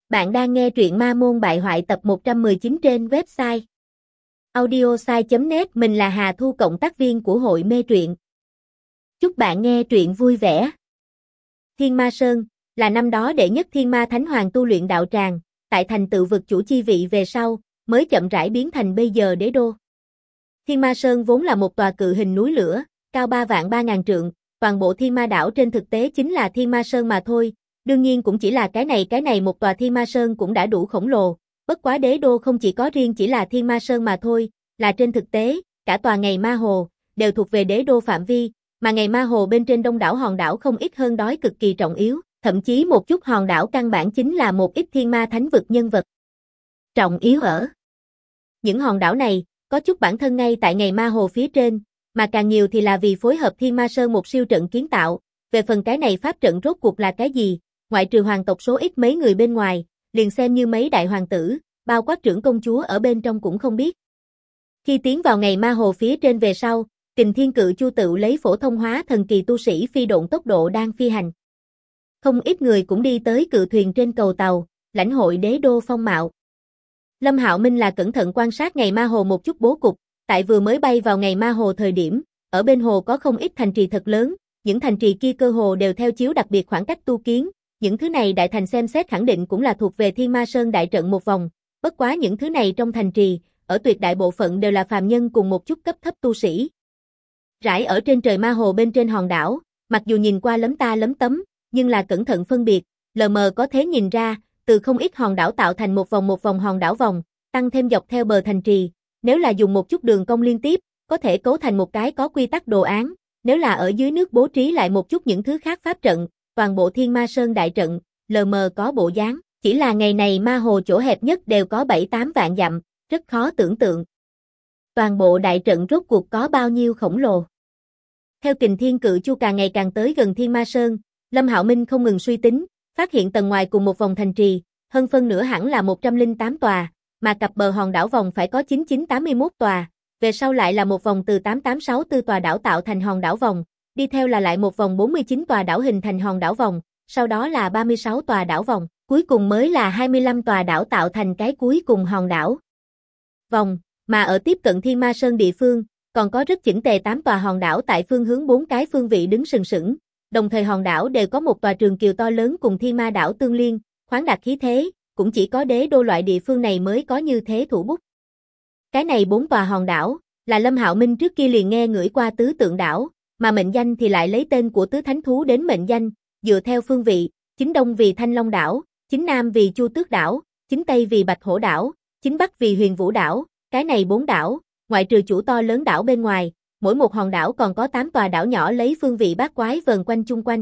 Bạn đang nghe truyện Ma Môn Bại Hoại tập 119 trên website audiosai.net. Mình là Hà Thu, cộng tác viên của hội mê truyện. Chúc bạn nghe truyện vui vẻ. Thiên Ma Sơn là năm đó đệ nhất Thiên Ma Thánh Hoàng tu luyện đạo tràng, tại thành tựu vực chủ chi vị về sau, mới chậm rãi biến thành bây giờ đế đô. Thiên Ma Sơn vốn là một tòa cự hình núi lửa, cao 3.300.000 trượng, toàn bộ Thiên Ma đảo trên thực tế chính là Thiên Ma Sơn mà thôi. Đương nhiên cũng chỉ là cái này một tòa Thiên Ma Sơn cũng đã đủ khổng lồ, bất quá đế đô không chỉ có riêng chỉ là Thiên Ma Sơn mà thôi, là trên thực tế, cả tòa Ngày Ma Hồ đều thuộc về đế đô phạm vi, mà Ngày Ma Hồ bên trên đông đảo hòn đảo không ít hơn đói cực kỳ trọng yếu, thậm chí một chút hòn đảo căn bản chính là một ít thiên ma thánh vực nhân vật trọng yếu ở. Những hòn đảo này, có chút bản thân ngay tại Ngày Ma Hồ phía trên, mà càng nhiều thì là vì phối hợp Thiên Ma Sơn một siêu trận kiến tạo. Về phần cái này pháp trận rốt cuộc là cái gì, ngoại trừ hoàng tộc số ít mấy người bên ngoài, liền xem như mấy đại hoàng tử, bao quát trưởng công chúa ở bên trong cũng không biết. Khi tiến vào Ngày Ma Hồ phía trên về sau, Kình Thiên Cự Chu tự lấy phổ thông hóa thần kỳ tu sĩ phi độn tốc độ đang phi hành. Không ít người cũng đi tới cự thuyền trên cầu tàu, lãnh hội đế đô phong mạo. Lâm Hạo Minh là cẩn thận quan sát Ngày Ma Hồ một chút bố cục, tại vừa mới bay vào Ngày Ma Hồ thời điểm, ở bên hồ có không ít thành trì thật lớn, những thành trì kia cơ hồ đều theo chiếu đặc biệt khoảng cách tu kiến. Những thứ này đại thành xem xét khẳng định cũng là thuộc về Thiên Ma Sơn đại trận một vòng, bất quá những thứ này trong thành trì, ở tuyệt đại bộ phận đều là phàm nhân cùng một chút cấp thấp tu sĩ. Rải ở trên trời Ma Hồ bên trên hòn đảo, mặc dù nhìn qua lấm ta lấm tấm, nhưng là cẩn thận phân biệt, lờ mờ có thể nhìn ra, từ không ít hòn đảo tạo thành một vòng hòn đảo vòng, tăng thêm dọc theo bờ thành trì, nếu là dùng một chút đường cong liên tiếp, có thể cấu thành một cái có quy tắc đồ án, nếu là ở dưới nước bố trí lại một chút những thứ khác pháp trận, toàn bộ Thiên Ma Sơn đại trận, lờ mờ có bộ dáng, chỉ là ngày này Ma Hồ chỗ hẹp nhất đều có 7-8 vạn dặm, rất khó tưởng tượng. Toàn bộ đại trận rốt cuộc có bao nhiêu khổng lồ. Theo Kình Thiên Cự Chu càng ngày càng tới gần Thiên Ma Sơn, Lâm Hạo Minh không ngừng suy tính, phát hiện tầng ngoài cùng một vòng thành trì, hơn phân nửa hẳn là 108 tòa, mà cặp bờ hòn đảo vòng phải có 9981 tòa, về sau lại là một vòng từ 8864 tòa đảo tạo thành hòn đảo vòng. Đi theo là lại một vòng 49 tòa đảo hình thành hòn đảo vòng, sau đó là 36 tòa đảo vòng, cuối cùng mới là 25 tòa đảo tạo thành cái cuối cùng hòn đảo vòng, mà ở tiếp cận Thiên Ma Sơn địa phương, còn có rất chỉnh tề 8 tòa hòn đảo tại phương hướng 4 cái phương vị đứng sừng sững, đồng thời hòn đảo đều có một tòa trường kiều to lớn cùng Thiên Ma đảo tương liên, khoáng đạt khí thế, cũng chỉ có đế đô loại địa phương này mới có như thế thủ bút. Cái này 4 tòa hòn đảo, là Lâm Hạo Minh trước kia liền nghe ngửi qua tứ tượng đảo, mà mệnh danh thì lại lấy tên của tứ thánh thú đến mệnh danh, dựa theo phương vị, chính đông vì Thanh Long đảo, chính nam vì Chu Tước đảo, chính tây vì Bạch Hổ đảo, chính bắc vì Huyền Vũ đảo. Cái này 4 đảo, ngoại trừ chủ to lớn đảo bên ngoài, mỗi một hòn đảo còn có 8 tòa đảo nhỏ lấy phương vị bát quái vờn quanh chung quanh.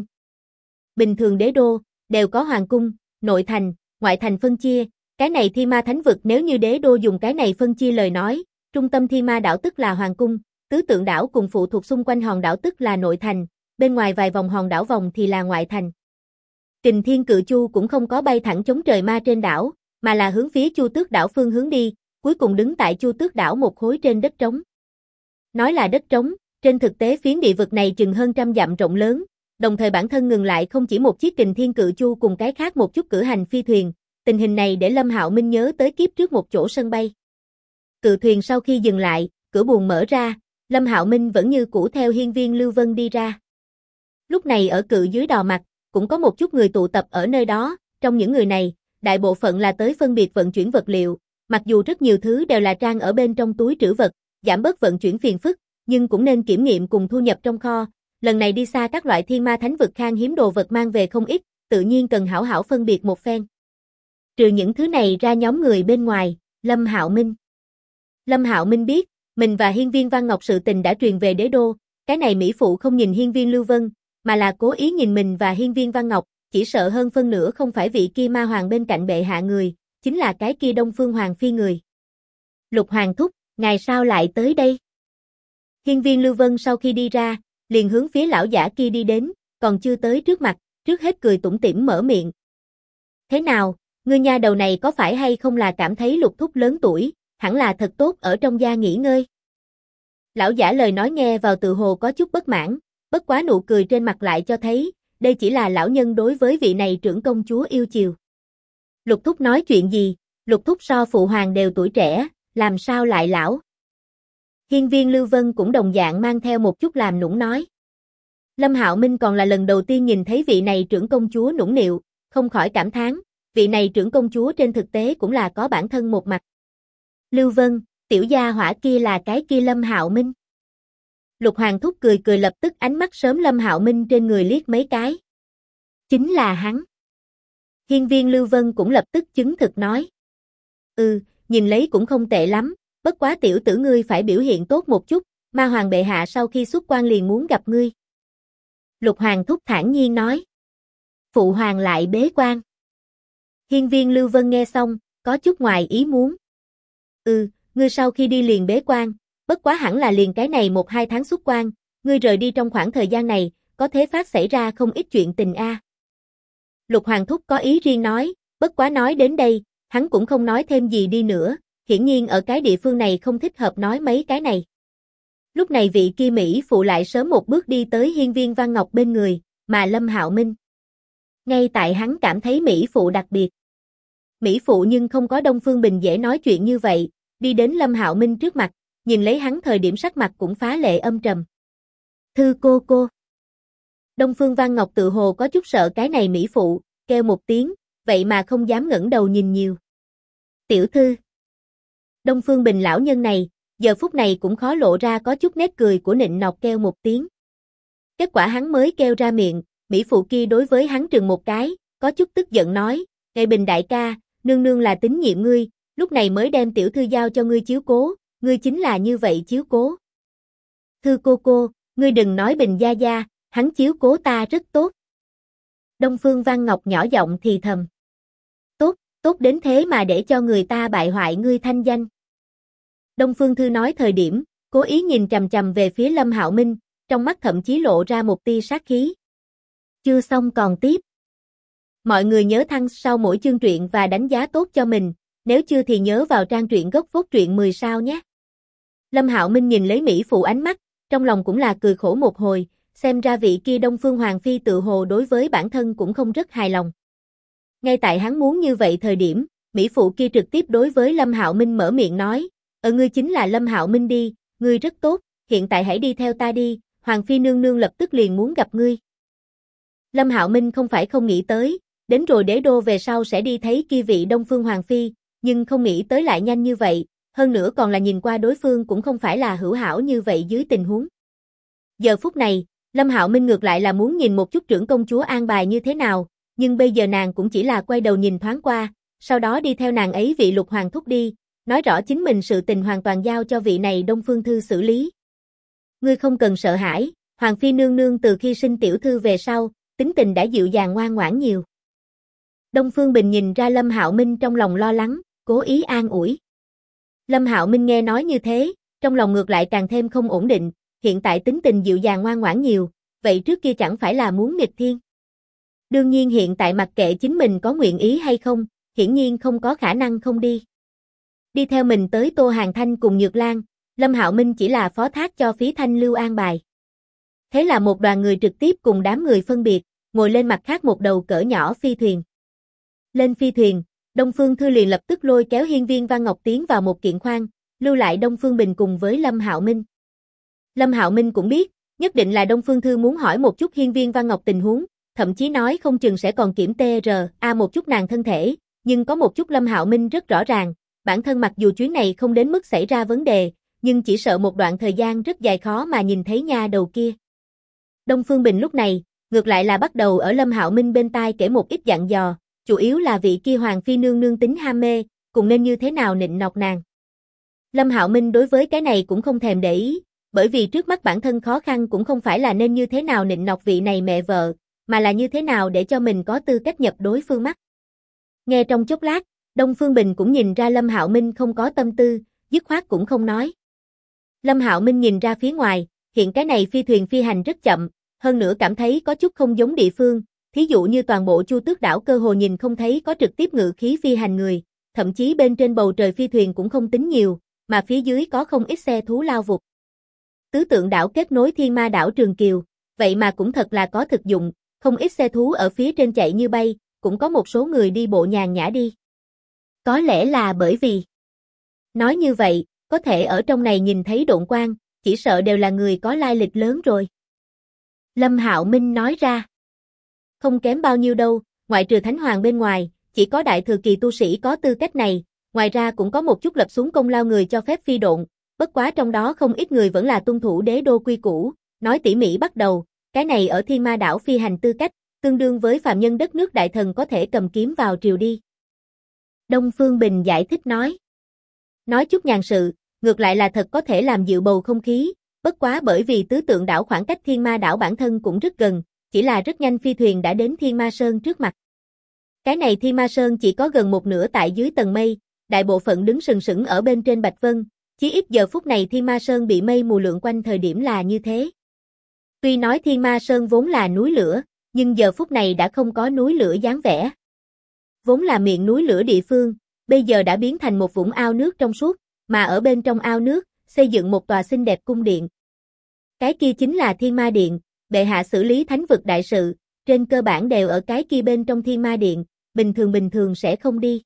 Bình thường đế đô đều có hoàng cung, nội thành, ngoại thành phân chia, cái này Thiên Ma thánh vực nếu như đế đô dùng cái này phân chia lời nói, trung tâm Thiên Ma đảo tức là hoàng cung, tứ tượng đảo cùng phụ thuộc xung quanh hòn đảo tức là nội thành, bên ngoài vài vòng hòn đảo vòng thì là ngoại thành. Kình Thiên Cự Chu cũng không có bay thẳng chống trời ma trên đảo, mà là hướng phía Chu Tước đảo phương hướng đi, cuối cùng đứng tại Chu Tước đảo một khối trên đất trống. Nói là đất trống, trên thực tế phiến địa vực này chừng hơn 100 dặm rộng lớn, đồng thời bản thân ngừng lại không chỉ một chiếc Kình Thiên Cự Chu cùng cái khác một chút cử hành phi thuyền, tình hình này để Lâm Hạo Minh nhớ tới kiếp trước một chỗ sân bay. Cự thuyền sau khi dừng lại, cửa buồng mở ra, Lâm Hạo Minh vẫn như cũ theo hiên viên Lưu Vân đi ra. Lúc này ở cự dưới đò mặt, cũng có một chút người tụ tập ở nơi đó, trong những người này, đại bộ phận là tới phân biệt vận chuyển vật liệu, mặc dù rất nhiều thứ đều là trang ở bên trong túi trữ vật, giảm bớt vận chuyển phiền phức, nhưng cũng nên kiểm nghiệm cùng thu nhập trong kho. Lần này đi xa các loại thiên ma thánh vực khan hiếm đồ vật mang về không ít, tự nhiên cần hảo hảo phân biệt một phen. Trừ những thứ này ra nhóm người bên ngoài, Lâm Hạo Minh biết, mình và hiên viên Văn Ngọc sự tình đã truyền về đế đô, cái này mỹ phụ không nhìn hiên viên Lưu Vân, mà là cố ý nhìn mình và hiên viên Văn Ngọc, chỉ sợ hơn phân nửa không phải vị kia ma hoàng bên cạnh bệ hạ người, chính là cái kia Đông Phương Hoàng phi người. Lục Hoàng thúc, ngài sao lại tới đây? Hiên viên Lưu Vân sau khi đi ra, liền hướng phía lão giả kia đi đến, còn chưa tới trước mặt, trước hết cười tủm tỉm mở miệng. Thế nào, ngươi nha đầu này có phải hay không là cảm thấy Lục thúc lớn tuổi, hẳn là thật tốt ở trong gia nghỉ ngơi. Lão giả lời nói nghe vào tự hồ có chút bất mãn, bất quá nụ cười trên mặt lại cho thấy, đây chỉ là lão nhân đối với vị này trưởng công chúa yêu chiều. Lục Thúc nói chuyện gì, Lục Thúc so phụ hoàng đều tuổi trẻ, làm sao lại lão? Hiên viên Lưu Vân cũng đồng dạng mang theo một chút làm nũng nói. Lâm Hạo Minh còn là lần đầu tiên nhìn thấy vị này trưởng công chúa nũng nịu, không khỏi cảm thán, vị này trưởng công chúa trên thực tế cũng là có bản thân một mặt. Lưu Vân, tiểu gia hỏa kia là cái kia Lâm Hạo Minh. Lục Hoàng Thúc cười cười lập tức ánh mắt sớm Lâm Hạo Minh trên người liếc mấy cái. Chính là hắn. Hiên viên Lưu Vân cũng lập tức chứng thực nói. Nhìn lấy cũng không tệ lắm, bất quá tiểu tử ngươi phải biểu hiện tốt một chút, ma hoàng bệ hạ sau khi xuất quan liền muốn gặp ngươi. Lục Hoàng Thúc thản nhiên nói. Phụ hoàng lại bế quan. Hiên viên Lưu Vân nghe xong, có chút ngoài ý muốn. Ngươi sau khi đi liền bế quan, bất quá hẳn là liền cái này 1-2 tháng xuất quan, ngươi rời đi trong khoảng thời gian này, có thế phát xảy ra không ít chuyện tình a. Lục Hoàng Thúc có ý riêng nói, bất quá nói đến đây, hắn cũng không nói thêm gì đi nữa, hiển nhiên ở cái địa phương này không thích hợp nói mấy cái này. Lúc này vị kia Mỹ phụ lại sớm một bước đi tới hiên viên Văn Ngọc bên người, mà Lâm Hạo Minh. Ngay tại hắn cảm thấy Mỹ phụ đặc biệt. Mỹ phụ nhưng không có Đông Phương Bình dễ nói chuyện như vậy, đi đến Lâm Hạo Minh trước mặt, nhìn lấy hắn thời điểm sắc mặt cũng phá lệ âm trầm. Thư cô. Đông Phương Văn Ngọc tự hồ có chút sợ cái này Mỹ phụ, kêu một tiếng, vậy mà không dám ngẩng đầu nhìn nhiều. Tiểu thư. Đông Phương Bình lão nhân này, giờ phút này cũng khó lộ ra có chút nét cười của nịnh nọt kêu một tiếng. Kết quả hắn mới kêu ra miệng, Mỹ phụ kia đối với hắn trừng một cái, có chút tức giận nói, Ngài Bình đại ca, nương nương là tín nhiệm ngươi, lúc này mới đem tiểu thư giao cho ngươi chiếu cố, ngươi chính là như vậy chiếu cố. Thư cô, ngươi đừng nói Bình gia gia, hắn chiếu cố ta rất tốt. Đông Phương Văn Ngọc nhỏ giọng thì thầm. Tốt đến thế mà để cho người ta bại hoại ngươi thanh danh. Đông Phương Thư nói thời điểm, cố ý nhìn chằm chằm về phía Lâm Hạo Minh, trong mắt thậm chí lộ ra một tia sát khí. Chưa xong còn tiếp. Mọi người nhớ thăng sau mỗi chương truyện và đánh giá tốt cho mình, nếu chưa thì nhớ vào trang truyện gốc phốt truyện 10 sao nhé. Lâm Hạo Minh nhìn lấy Mỹ phụ ánh mắt, trong lòng cũng là cười khổ một hồi, xem ra vị kia Đông Phương Hoàng Phi tự hồ đối với bản thân cũng không rất hài lòng. Ngay tại hắn muốn như vậy thời điểm, Mỹ phụ kia trực tiếp đối với Lâm Hạo Minh mở miệng nói, ngươi chính là Lâm Hạo Minh đi, ngươi rất tốt, hiện tại hãy đi theo ta đi, Hoàng Phi nương nương lập tức liền muốn gặp ngươi. Lâm Hạo Minh không phải không nghĩ tới, đến rồi đế đô về sau sẽ đi thấy kia vị Đông Phương Hoàng Phi, nhưng không nghĩ tới lại nhanh như vậy, hơn nữa còn là nhìn qua đối phương cũng không phải là hữu hảo như vậy dưới tình huống. Giờ phút này, Lâm Hạo Minh ngược lại là muốn nhìn một chút trưởng công chúa an bài như thế nào, nhưng bây giờ nàng cũng chỉ là quay đầu nhìn thoáng qua, sau đó đi theo nàng ấy vị Lục Hoàng thúc đi, nói rõ chính mình sự tình hoàn toàn giao cho vị này Đông Phương Thư xử lý. Ngươi không cần sợ hãi, Hoàng Phi nương nương từ khi sinh tiểu thư về sau, tính tình đã dịu dàng ngoan ngoãn nhiều. Đông Phương Bình nhìn ra Lâm Hạo Minh trong lòng lo lắng, cố ý an ủi. Lâm Hạo Minh nghe nói như thế, trong lòng ngược lại càng thêm không ổn định, hiện tại tính tình dịu dàng ngoan ngoãn nhiều, vậy trước kia chẳng phải là muốn nghịch thiên. Đương nhiên hiện tại mặc kệ chính mình có nguyện ý hay không, hiển nhiên không có khả năng không đi. Đi theo mình tới Tô Hàn Thanh cùng Nhược Lan, Lâm Hạo Minh chỉ là phó thác cho Phí Thanh Lưu an bài. Thế là một đoàn người trực tiếp cùng đám người phân biệt, ngồi lên mặt khác một đầu cỡ nhỏ phi thuyền. Lên phi thuyền, Đông Phương Thư liền lập tức lôi kéo Hiên viên Văn Ngọc tiến vào một kiện khoang, lưu lại Đông Phương Bình cùng với Lâm Hạo Minh. Lâm Hạo Minh cũng biết, nhất định là Đông Phương Thư muốn hỏi một chút Hiên viên Văn Ngọc tình huống, thậm chí nói không chừng sẽ còn kiểm TRA một chút nàng thân thể, nhưng có một chút Lâm Hạo Minh rất rõ ràng, bản thân mặc dù chuyến này không đến mức xảy ra vấn đề, nhưng chỉ sợ một đoạn thời gian rất dài khó mà nhìn thấy nha đầu kia. Đông Phương Bình lúc này, ngược lại là bắt đầu ở Lâm Hạo Minh bên tai kể một ít dặn dò, chủ yếu là vị kia Hoàng Phi nương nương tính ham mê, cùng nên như thế nào nịnh nọt nàng. Lâm Hạo Minh đối với cái này cũng không thèm để ý, bởi vì trước mắt bản thân khó khăn cũng không phải là nên như thế nào nịnh nọt vị này mẹ vợ, mà là như thế nào để cho mình có tư cách nhập đối phương mắt. Nghe trong chốc lát, Đông Phương Bình cũng nhìn ra Lâm Hạo Minh không có tâm tư, dứt khoát cũng không nói. Lâm Hạo Minh nhìn ra phía ngoài, hiện cái này phi thuyền phi hành rất chậm, hơn nữa cảm thấy có chút không giống địa phương, thí dụ như toàn bộ Chu Tước đảo cơ hồ nhìn không thấy có trực tiếp ngự khí phi hành người, thậm chí bên trên bầu trời phi thuyền cũng không tính nhiều, mà phía dưới có không ít xe thú lao vụt. Tứ tượng đảo kết nối Thiên Ma đảo Trường Kiều, vậy mà cũng thật là có thực dụng, không ít xe thú ở phía trên chạy như bay, cũng có một số người đi bộ nhàn nhã đi. Có lẽ là bởi vì. Nói như vậy, có thể ở trong này nhìn thấy độn quang, chỉ sợ đều là người có lai lịch lớn rồi. Lâm Hạo Minh nói ra. Không kém bao nhiêu đâu, ngoại trừ Thánh Hoàng bên ngoài, chỉ có đại thừa kỳ tu sĩ có tư cách này, ngoài ra cũng có một chút lập xuống công lao người cho phép phi độn, bất quá trong đó không ít người vẫn là tuân thủ đế đô quy củ, nói tỉ mỉ bắt đầu, cái này ở Thiên Ma đảo phi hành tư cách, tương đương với phàm nhân đất nước đại thần có thể cầm kiếm vào triều đi. Đông Phương Bình giải thích nói. Nói chút nhàn sự, ngược lại là thật có thể làm dịu bầu không khí, bất quá bởi vì tứ tượng đảo khoảng cách Thiên Ma đảo bản thân cũng rất gần, chỉ là rất nhanh phi thuyền đã đến Thiên Ma Sơn trước mặt. Cái này Thiên Ma Sơn chỉ có gần một nửa tại dưới tầng mây, đại bộ phận đứng sừng sững ở bên trên Bạch Vân, chí ít giờ phút này Thiên Ma Sơn bị mây mù lượn quanh thời điểm là như thế. Tuy nói Thiên Ma Sơn vốn là núi lửa, nhưng giờ phút này đã không có núi lửa dáng vẻ. Vốn là miệng núi lửa địa phương, bây giờ đã biến thành một vũng ao nước trong suốt, mà ở bên trong ao nước, xây dựng một tòa xinh đẹp cung điện. Cái kia chính là Thiên Ma Điện, bệ hạ xử lý thánh vực đại sự, trên cơ bản đều ở cái kia bên trong Thiên Ma Điện, bình thường sẽ không đi.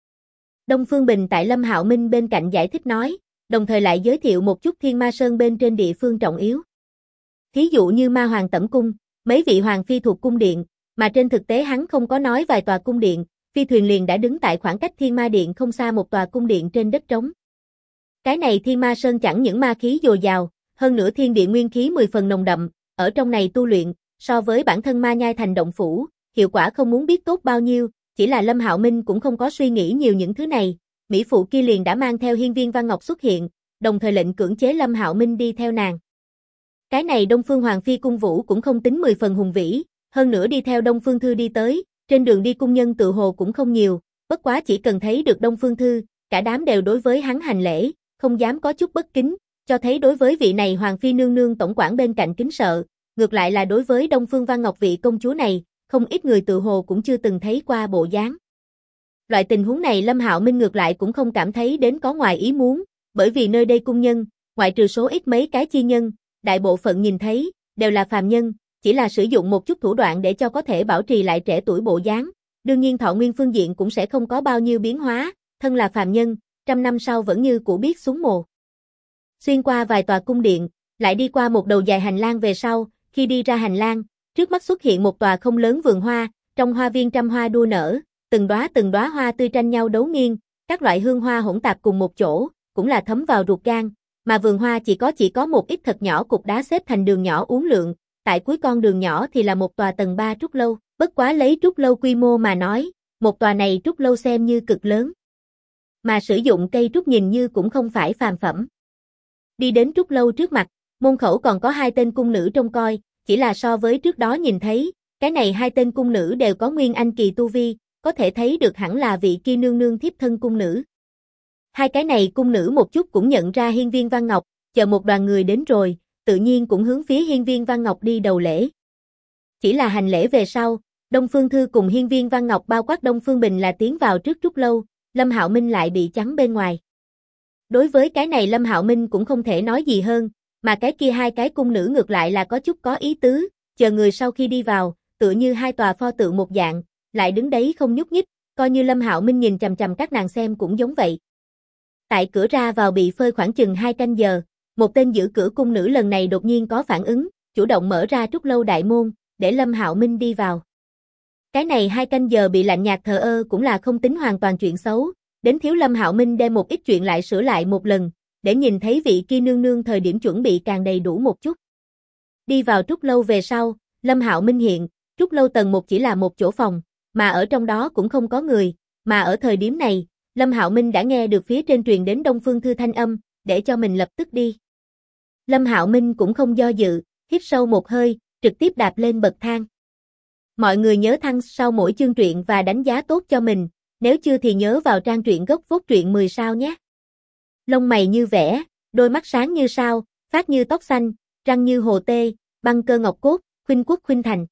Đông Phương Bình tại Lâm Hạo Minh bên cạnh giải thích nói, đồng thời lại giới thiệu một chút Thiên Ma Sơn bên trên địa phương trọng yếu. Thí dụ như Ma Hoàng Tẩm Cung, mấy vị hoàng phi thuộc cung điện, mà trên thực tế hắn không có nói vài tòa cung điện, phi thuyền liền đã đứng tại khoảng cách Thiên Ma Điện không xa một tòa cung điện trên đất trống. Cái này Thiên Ma Sơn chẳng những ma khí dồi dào, hơn nữa thiên địa nguyên khí 10 phần nồng đậm, ở trong này tu luyện, so với bản thân Ma Nhai thành động phủ, hiệu quả không muốn biết tốt bao nhiêu, chỉ là Lâm Hạo Minh cũng không có suy nghĩ nhiều những thứ này, mỹ phụ kia liền đã mang theo Hiên Viên Văn Ngọc xuất hiện, đồng thời lệnh cưỡng chế Lâm Hạo Minh đi theo nàng. Cái này Đông Phương Hoàng phi cung vũ cũng không tính 10 phần hùng vĩ, hơn nữa đi theo Đông Phương Thư đi tới, trên đường đi cung nhân tự hồ cũng không nhiều, bất quá chỉ cần thấy được Đông Phương Thư, cả đám đều đối với hắn hành lễ, không dám có chút bất kính, cho thấy đối với vị này Hoàng phi nương nương tổng quản bên cạnh kính sợ, ngược lại là đối với Đông Phương Văn Ngọc vị công chúa này, không ít người tự hồ cũng chưa từng thấy qua bộ dáng. Loại tình huống này Lâm Hạo Minh ngược lại cũng không cảm thấy đến có ngoài ý muốn, bởi vì nơi đây cung nhân, ngoại trừ số ít mấy cái chi nhân, đại bộ phận nhìn thấy, đều là phàm nhân, chỉ là sử dụng một chút thủ đoạn để cho có thể bảo trì lại trẻ tuổi bộ dáng, đương nhiên thọ nguyên phương diện cũng sẽ không có bao nhiêu biến hóa, thân là phàm nhân, 100 năm sau vẫn như cũ biết xuống mồ. Xuyên qua vài tòa cung điện, lại đi qua một đầu dài hành lang về sau, khi đi ra hành lang, trước mắt xuất hiện một tòa không lớn vườn hoa, trong hoa viên trăm hoa đua nở, từng đóa hoa tươi tranh nhau đấu nghiêng, các loại hương hoa hỗn tạp cùng một chỗ, cũng là thấm vào ruột gan, mà vườn hoa chỉ có một ít thật nhỏ cục đá xếp thành đường nhỏ uốn lượn, tại cuối con đường nhỏ thì là một tòa tầng 3 trúc lâu, bất quá lấy trúc lâu quy mô mà nói, một tòa này trúc lâu xem như cực lớn. Mà sử dụng cây trúc nhìn như cũng không phải phàm phẩm. Đi đến trúc lâu trước mặt, môn khẩu còn có 2 tên cung nữ trông coi, chỉ là so với trước đó nhìn thấy, cái này 2 tên cung nữ đều có nguyên anh kỳ tu vi, có thể thấy được hẳn là vị kia nương nương thiếp thân cung nữ. 2 cái này cung nữ một chút cũng nhận ra Hiên Viên Văn Ngọc, chờ một đoàn người đến rồi, tự nhiên cũng hướng phía Hiên Viên Văn Ngọc đi đầu lễ. Chỉ là hành lễ về sau, Đông Phương Thư cùng Hiên Viên Văn Ngọc bao quát Đông Phương Bình là tiến vào trước trúc lâu, Lâm Hạo Minh lại bị chắn bên ngoài. Đối với cái này Lâm Hạo Minh cũng không thể nói gì hơn, mà cái kia 2 cái cung nữ ngược lại là có chút có ý tứ, chờ người sau khi đi vào, tựa như 2 tòa pho tượng một dạng, lại đứng đấy không nhúc nhích, coi như Lâm Hạo Minh nhìn chằm chằm các nàng xem cũng giống vậy. Tại cửa ra vào bị phơi khoảng chừng 2 canh giờ, một tên giữ cửa cung nữ lần này đột nhiên có phản ứng, chủ động mở ra trúc lâu đại môn, để Lâm Hạo Minh đi vào. Cái này 2 canh giờ bị lạnh nhạt thờ ơ cũng là không tính hoàn toàn chuyện xấu, đến thiếu Lâm Hạo Minh đem một ít chuyện lại sửa lại một lần, để nhìn thấy vị kia nương nương thời điểm chuẩn bị càng đầy đủ một chút. Đi vào trúc lâu về sau, Lâm Hạo Minh hiện, trúc lâu tầng 1 chỉ là một chỗ phòng, mà ở trong đó cũng không có người, mà ở thời điểm này, Lâm Hạo Minh đã nghe được phía trên truyền đến Đông Phương Thư thanh âm, để cho mình lập tức đi. Lâm Hạo Minh cũng không do dự, hít sâu một hơi, trực tiếp đạp lên bậc thang. Mọi người nhớ thăng sau mỗi chương truyện và đánh giá tốt cho mình, nếu chưa thì nhớ vào trang truyện gốc phốt truyện 10 sao nhé. Lông mày như vẽ, đôi mắt sáng như sao, phát như tóc xanh, răng như hồ tê, băng cơ ngọc cốt, khuynh quốc khuynh thành.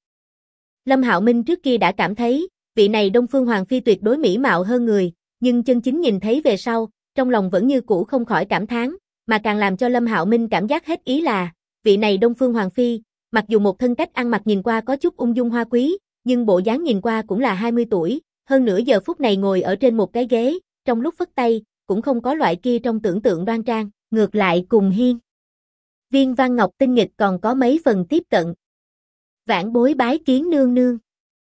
Lâm Hạo Minh trước kia đã cảm thấy, vị này Đông Phương Hoàng phi tuyệt đối mỹ mạo hơn người, nhưng chân chính nhìn thấy về sau, trong lòng vẫn như cũ không khỏi cảm thán, mà càng làm cho Lâm Hạo Minh cảm giác hết ý là, vị này Đông Phương Hoàng phi, mặc dù một thân cách ăn mặc nhìn qua có chút ung dung hoa quý, nhưng bộ dáng nhìn qua cũng là 20 tuổi, hơn nữa giờ phút này ngồi ở trên một cái ghế, trong lúc phất tay, cũng không có loại kia trong tưởng tượng đoan trang, ngược lại cùng Hiên Viên Văn Ngọc tinh nghịch còn có mấy phần tiếp cận. Vãn bối bái kiến nương nương.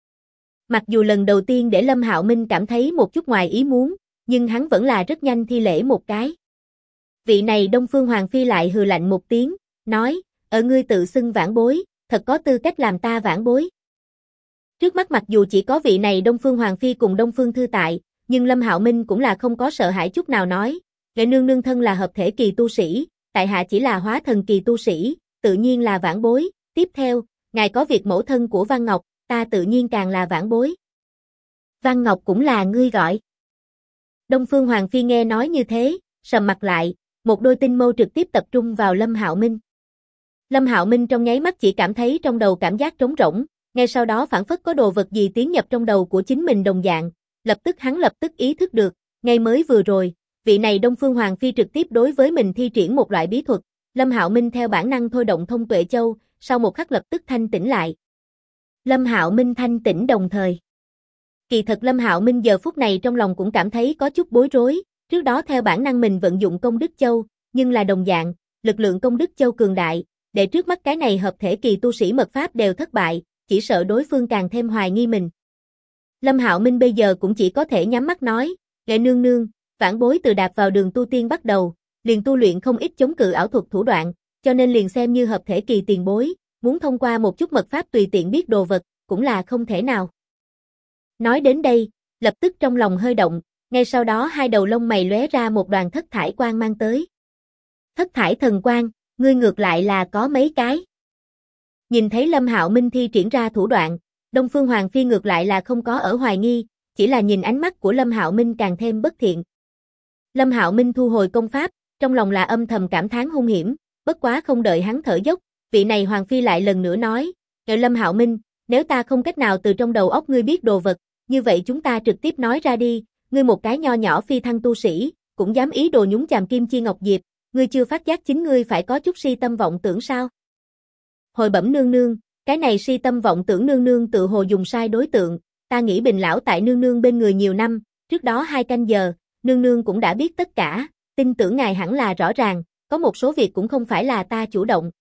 Mặc dù lần đầu tiên để Lâm Hạo Minh cảm thấy một chút ngoài ý muốn, nhưng hắn vẫn là rất nhanh thi lễ một cái. Vị này Đông Phương Hoàng Phi lại hừ lạnh một tiếng, nói, ở ngươi tự xưng vãn bối, thật có tư cách làm ta vãn bối. Trước mắt mặc dù chỉ có vị này Đông Phương Hoàng Phi cùng Đông Phương Thư tại, nhưng Lâm Hạo Minh cũng là không có sợ hãi chút nào nói, nghệ nương nương thân là hợp thể kỳ tu sĩ, tại hạ chỉ là hóa thần kỳ tu sĩ, tự nhiên là vãn bối, tiếp theo, ngài có việc mẫu thân của Văn Ngọc, ta tự nhiên càng là vãn bối. Văn Ngọc cũng là ngươi gọi. Đông Phương Hoàng Phi nghe nói như thế, sầm mặt lại, một đôi tinh mâu trực tiếp tập trung vào Lâm Hạo Minh. Lâm Hạo Minh trong nháy mắt chỉ cảm thấy trong đầu cảm giác trống rỗng, ngay sau đó phảng phất có đồ vật gì tiến nhập trong đầu của chính mình đồng dạng, hắn lập tức ý thức được, ngay mới vừa rồi, vị này Đông Phương Hoàng Phi trực tiếp đối với mình thi triển một loại bí thuật, Lâm Hạo Minh theo bản năng thôi động Thông Tuệ Châu, sau một khắc lập tức thanh tỉnh lại. Lâm Hạo Minh thanh tỉnh đồng thời. Kỳ thật Lâm Hạo Minh giờ phút này trong lòng cũng cảm thấy có chút bối rối, trước đó theo bản năng mình vận dụng Công Đức Châu, nhưng là đồng dạng, lực lượng Công Đức Châu cường đại, để trước mắt cái này hợp thể kỳ tu sĩ mật pháp đều thất bại, chỉ sợ đối phương càng thêm hoài nghi mình. Lâm Hạo Minh bây giờ cũng chỉ có thể nhắm mắt nói, nghệ nương nương, vãn bối từ đạp vào đường tu tiên bắt đầu, liền tu luyện không ít chống cự ảo thuật thủ đoạn, cho nên liền xem như hợp thể kỳ tiền bối, muốn thông qua một chút mật pháp tùy tiện biết đồ vật, cũng là không thể nào. Nói đến đây, lập tức trong lòng hơi động, ngay sau đó hai đầu lông mày lóe ra một đoàn thất thải quang mang tới. Thất thải thần quang, ngươi ngược lại là có mấy cái. Nhìn thấy Lâm Hạo Minh thi triển ra thủ đoạn, Đông Phương Hoàng Phi ngược lại là không có ở hoài nghi, chỉ là nhìn ánh mắt của Lâm Hạo Minh càng thêm bất thiện. Lâm Hạo Minh thu hồi công pháp, trong lòng là âm thầm cảm thán hung hiểm, bất quá không đợi hắn thở dốc, vị này Hoàng Phi lại lần nữa nói, "Ngợi Lâm Hạo Minh, nếu ta không cách nào từ trong đầu óc ngươi biết đồ vật, như vậy chúng ta trực tiếp nói ra đi, ngươi một cái nho nhỏ phi thăng tu sĩ, cũng dám ý đồ nhúng chàm Kim Chi Ngọc Diệp, ngươi chưa phát giác chính ngươi phải có chút si tâm vọng tưởng sao?" Hồi bẩm nương nương, cái này si tâm vọng tưởng nương nương tự hồ dùng sai đối tượng, ta nghĩ Bình lão tại nương nương bên người nhiều năm, trước đó 2 canh giờ, nương nương cũng đã biết tất cả, tin tưởng ngài hẳn là rõ ràng, có một số việc cũng không phải là ta chủ động.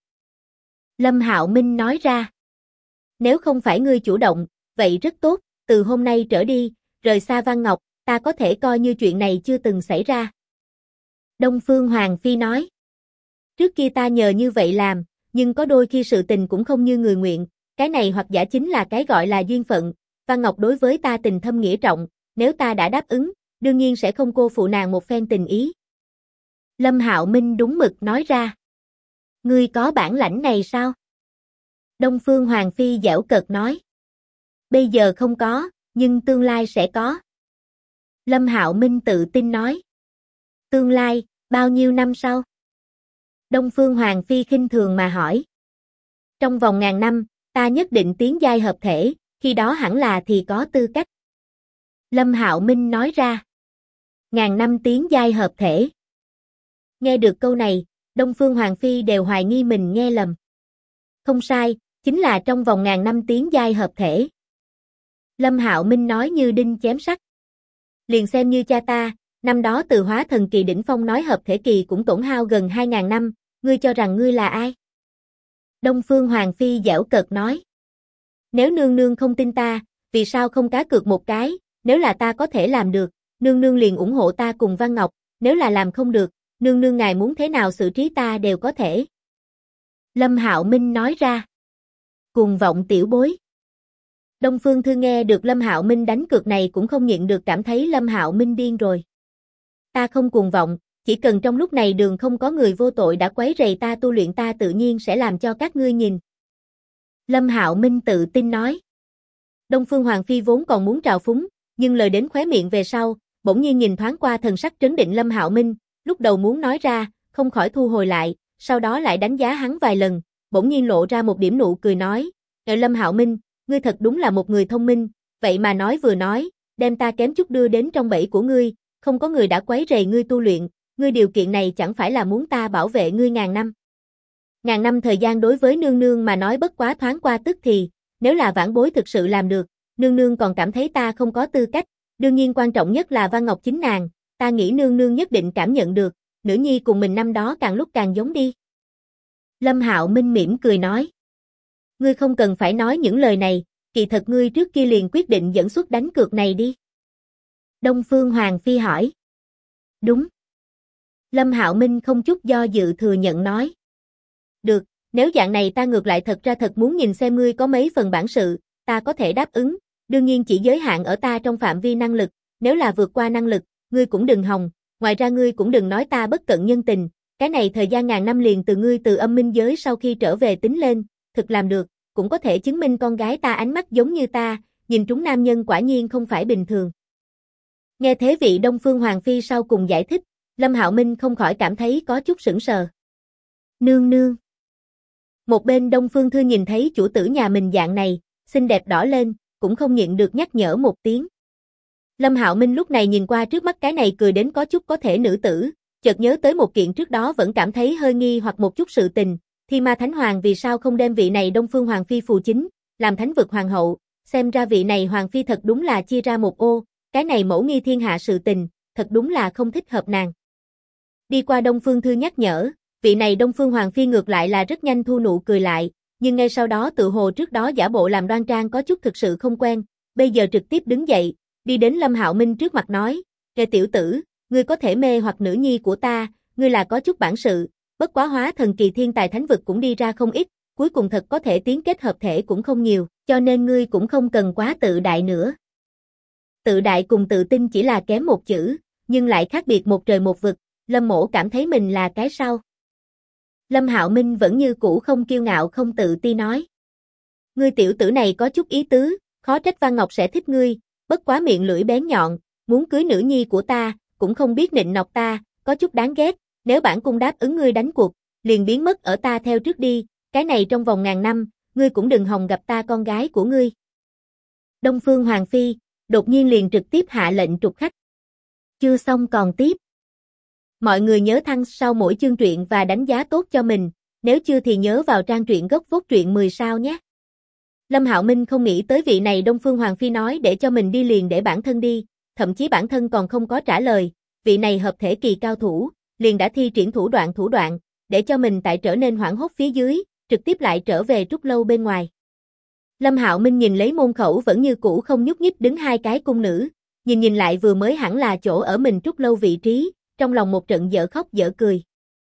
Lâm Hạo Minh nói ra, nếu không phải ngươi chủ động, vậy rất tốt, từ hôm nay trở đi, rời xa Văn Ngọc, ta có thể coi như chuyện này chưa từng xảy ra. Đông Phương Hoàng Phi nói, trước kia ta nhờ như vậy làm, nhưng có đôi khi sự tình cũng không như người nguyện, cái này hoặc giả chính là cái gọi là duyên phận, Văn Ngọc đối với ta tình thâm nghĩa trọng, nếu ta đã đáp ứng, đương nhiên sẽ không cô phụ nàng một phen tình ý. Lâm Hạo Minh đúng mực nói ra, ngươi có bản lãnh này sao? Đông Phương Hoàng Phi giễu cợt nói, bây giờ không có, nhưng tương lai sẽ có. Lâm Hạo Minh tự tin nói, tương lai, bao nhiêu năm sau? Đông Phương Hoàng Phi khinh thường mà hỏi. Trong vòng 1000 năm, ta nhất định tiến giai hợp thể, khi đó hẳn là thì có tư cách. Lâm Hạo Minh nói ra. 1000 năm tiến giai hợp thể. Nghe được câu này, Đông Phương Hoàng Phi đều hoài nghi mình nghe lầm. Không sai, chính là trong vòng 1000 năm tiến giai hợp thể. Lâm Hạo Minh nói như đinh chém sắt. Liền xem như cha ta, năm đó từ hóa thần kỳ đỉnh phong nói hợp thể kỳ cũng tổn hao gần 2000 năm, ngươi cho rằng ngươi là ai? Đông Phương Hoàng Phi giễu cợt nói. Nếu nương nương không tin ta, vì sao không cá cược một cái, nếu là ta có thể làm được, nương nương liền ủng hộ ta cùng Văn Ngọc, nếu là làm không được, nương nương ngài muốn thế nào xử trí ta đều có thể. Lâm Hạo Minh nói ra. Cuồng vọng tiểu bối. Đông Phương Thư nghe được Lâm Hạo Minh đánh cược này cũng không nhịn được cảm thấy Lâm Hạo Minh điên rồi. Ta không cuồng vọng, chỉ cần trong lúc này đường không có người vô tội đã quấy rầy ta tu luyện ta tự nhiên sẽ làm cho các ngươi nhìn. Lâm Hạo Minh tự tin nói. Đông Phương Hoàng Phi vốn còn muốn trào phúng, nhưng lời đến khóe miệng về sau, bỗng nhiên nhìn thoáng qua thần sắc trấn định Lâm Hạo Minh, lúc đầu muốn nói ra, không khỏi thu hồi lại, sau đó lại đánh giá hắn vài lần, bỗng nhiên lộ ra một điểm nụ cười nói, Lâm Hạo Minh, ngươi thật đúng là một người thông minh, vậy mà nói vừa nói, đem ta kém chút đưa đến trong bẫy của ngươi, không có người đã quấy rầy ngươi tu luyện, ngươi điều kiện này chẳng phải là muốn ta bảo vệ ngươi 1000 năm. 1000 năm thời gian đối với nương nương mà nói bất quá thoáng qua tức thì, nếu là vãn bối thực sự làm được, nương nương còn cảm thấy ta không có tư cách, đương nhiên quan trọng nhất là Văn Ngọc chính nàng, ta nghĩ nương nương nhất định cảm nhận được, nữ nhi cùng mình năm đó càng lúc càng giống đi. Lâm Hạo Minh mỉm cười nói. Ngươi không cần phải nói những lời này, kỳ thật ngươi trước kia liền quyết định dẫn xuất đánh cược này đi. Đông Phương Hoàng Phi hỏi. Đúng. Lâm Hạo Minh không chút do dự thừa nhận nói. Được, nếu dạng này ta ngược lại thật ra thật muốn nhìn xem ngươi có mấy phần bản sự, ta có thể đáp ứng, đương nhiên chỉ giới hạn ở ta trong phạm vi năng lực, nếu là vượt qua năng lực, ngươi cũng đừng hòng, ngoài ra ngươi cũng đừng nói ta bất cận nhân tình, cái này thời gian ngàn năm liền từ ngươi từ âm minh giới sau khi trở về tính lên, thực làm được, cũng có thể chứng minh con gái ta ánh mắt giống như ta, nhìn trúng nam nhân quả nhiên không phải bình thường. Nghe thế vị Đông Phương Hoàng Phi sau cùng giải thích, Lâm Hạo Minh không khỏi cảm thấy có chút sững sờ. Nương nương. Một bên Đông Phương Thư nhìn thấy chủ tử nhà mình dạng này, xinh đẹp đỏ lên, cũng không nhịn được nhắc nhở một tiếng. Lâm Hạo Minh lúc này nhìn qua trước mắt cái này cười đến có chút có thể nữ tử, chợt nhớ tới một kiện trước đó vẫn cảm thấy hơi nghi hoặc một chút sự tình, Thiên Ma Thánh Hoàng vì sao không đem vị này Đông Phương Hoàng Phi phù chính, làm thánh vực hoàng hậu, xem ra vị này Hoàng Phi thật đúng là chia ra một ô, cái này mẫu nghi thiên hạ sự tình, thật đúng là không thích hợp nàng. Đi qua Đông Phương Thư nhắc nhở, vị này Đông Phương Hoàng Phi ngược lại là rất nhanh thu nụ cười lại, nhưng ngay sau đó tự hồ trước đó giả bộ làm đoan trang có chút thực sự không quen, bây giờ trực tiếp đứng dậy, đi đến Lâm Hạo Minh trước mặt nói, "Kẻ tiểu tử, ngươi có thể mê hoặc nữ nhi của ta, ngươi là có chút bản sự, bất quá hóa thần kỳ thiên tài thánh vực cũng đi ra không ít, cuối cùng thật có thể tiến kết hợp thể cũng không nhiều, cho nên ngươi cũng không cần quá tự đại nữa." Tự đại cùng tự tin chỉ là kém một chữ, nhưng lại khác biệt một trời một vực, Lâm Mỗ cảm thấy mình là cái sau. Lâm Hạo Minh vẫn như cũ không kiêu ngạo không tự ti nói. Ngươi tiểu tử này có chút ý tứ, khó trách Văn Ngọc sẽ thích ngươi, bất quá miệng lưỡi bén nhọn, muốn cưới nữ nhi của ta, cũng không biết nịnh nọt ta, có chút đáng ghét, nếu bản cung đáp ứng ngươi đánh cuộc, liền biến mất ở ta theo trước đi, cái này trong vòng ngàn năm, ngươi cũng đừng hòng gặp ta con gái của ngươi. Đông Phương Hoàng Phi, đột nhiên liền trực tiếp hạ lệnh trục khách. Chưa xong còn tiếp. Mọi người nhớ thăng sau mỗi chương truyện và đánh giá tốt cho mình, nếu chưa thì nhớ vào trang truyện gốc Vốt Truyện 10 sao nhé. Lâm Hạo Minh không nghĩ tới vị này Đông Phương Hoàng Phi nói để cho mình đi liền để bản thân đi, thậm chí bản thân còn không có trả lời, vị này hợp thể kỳ cao thủ, liền đã thi triển thủ đoạn, để cho mình tại trở nên hoảng hốt phía dưới, trực tiếp lại trở về trúc lâu bên ngoài. Lâm Hạo Minh nhìn lấy môn khẩu vẫn như cũ không nhúc nhích đứng hai cái cung nữ, nhìn lại vừa mới hẳn là chỗ ở mình trúc lâu vị trí, trong lòng một trận dở khóc dở cười.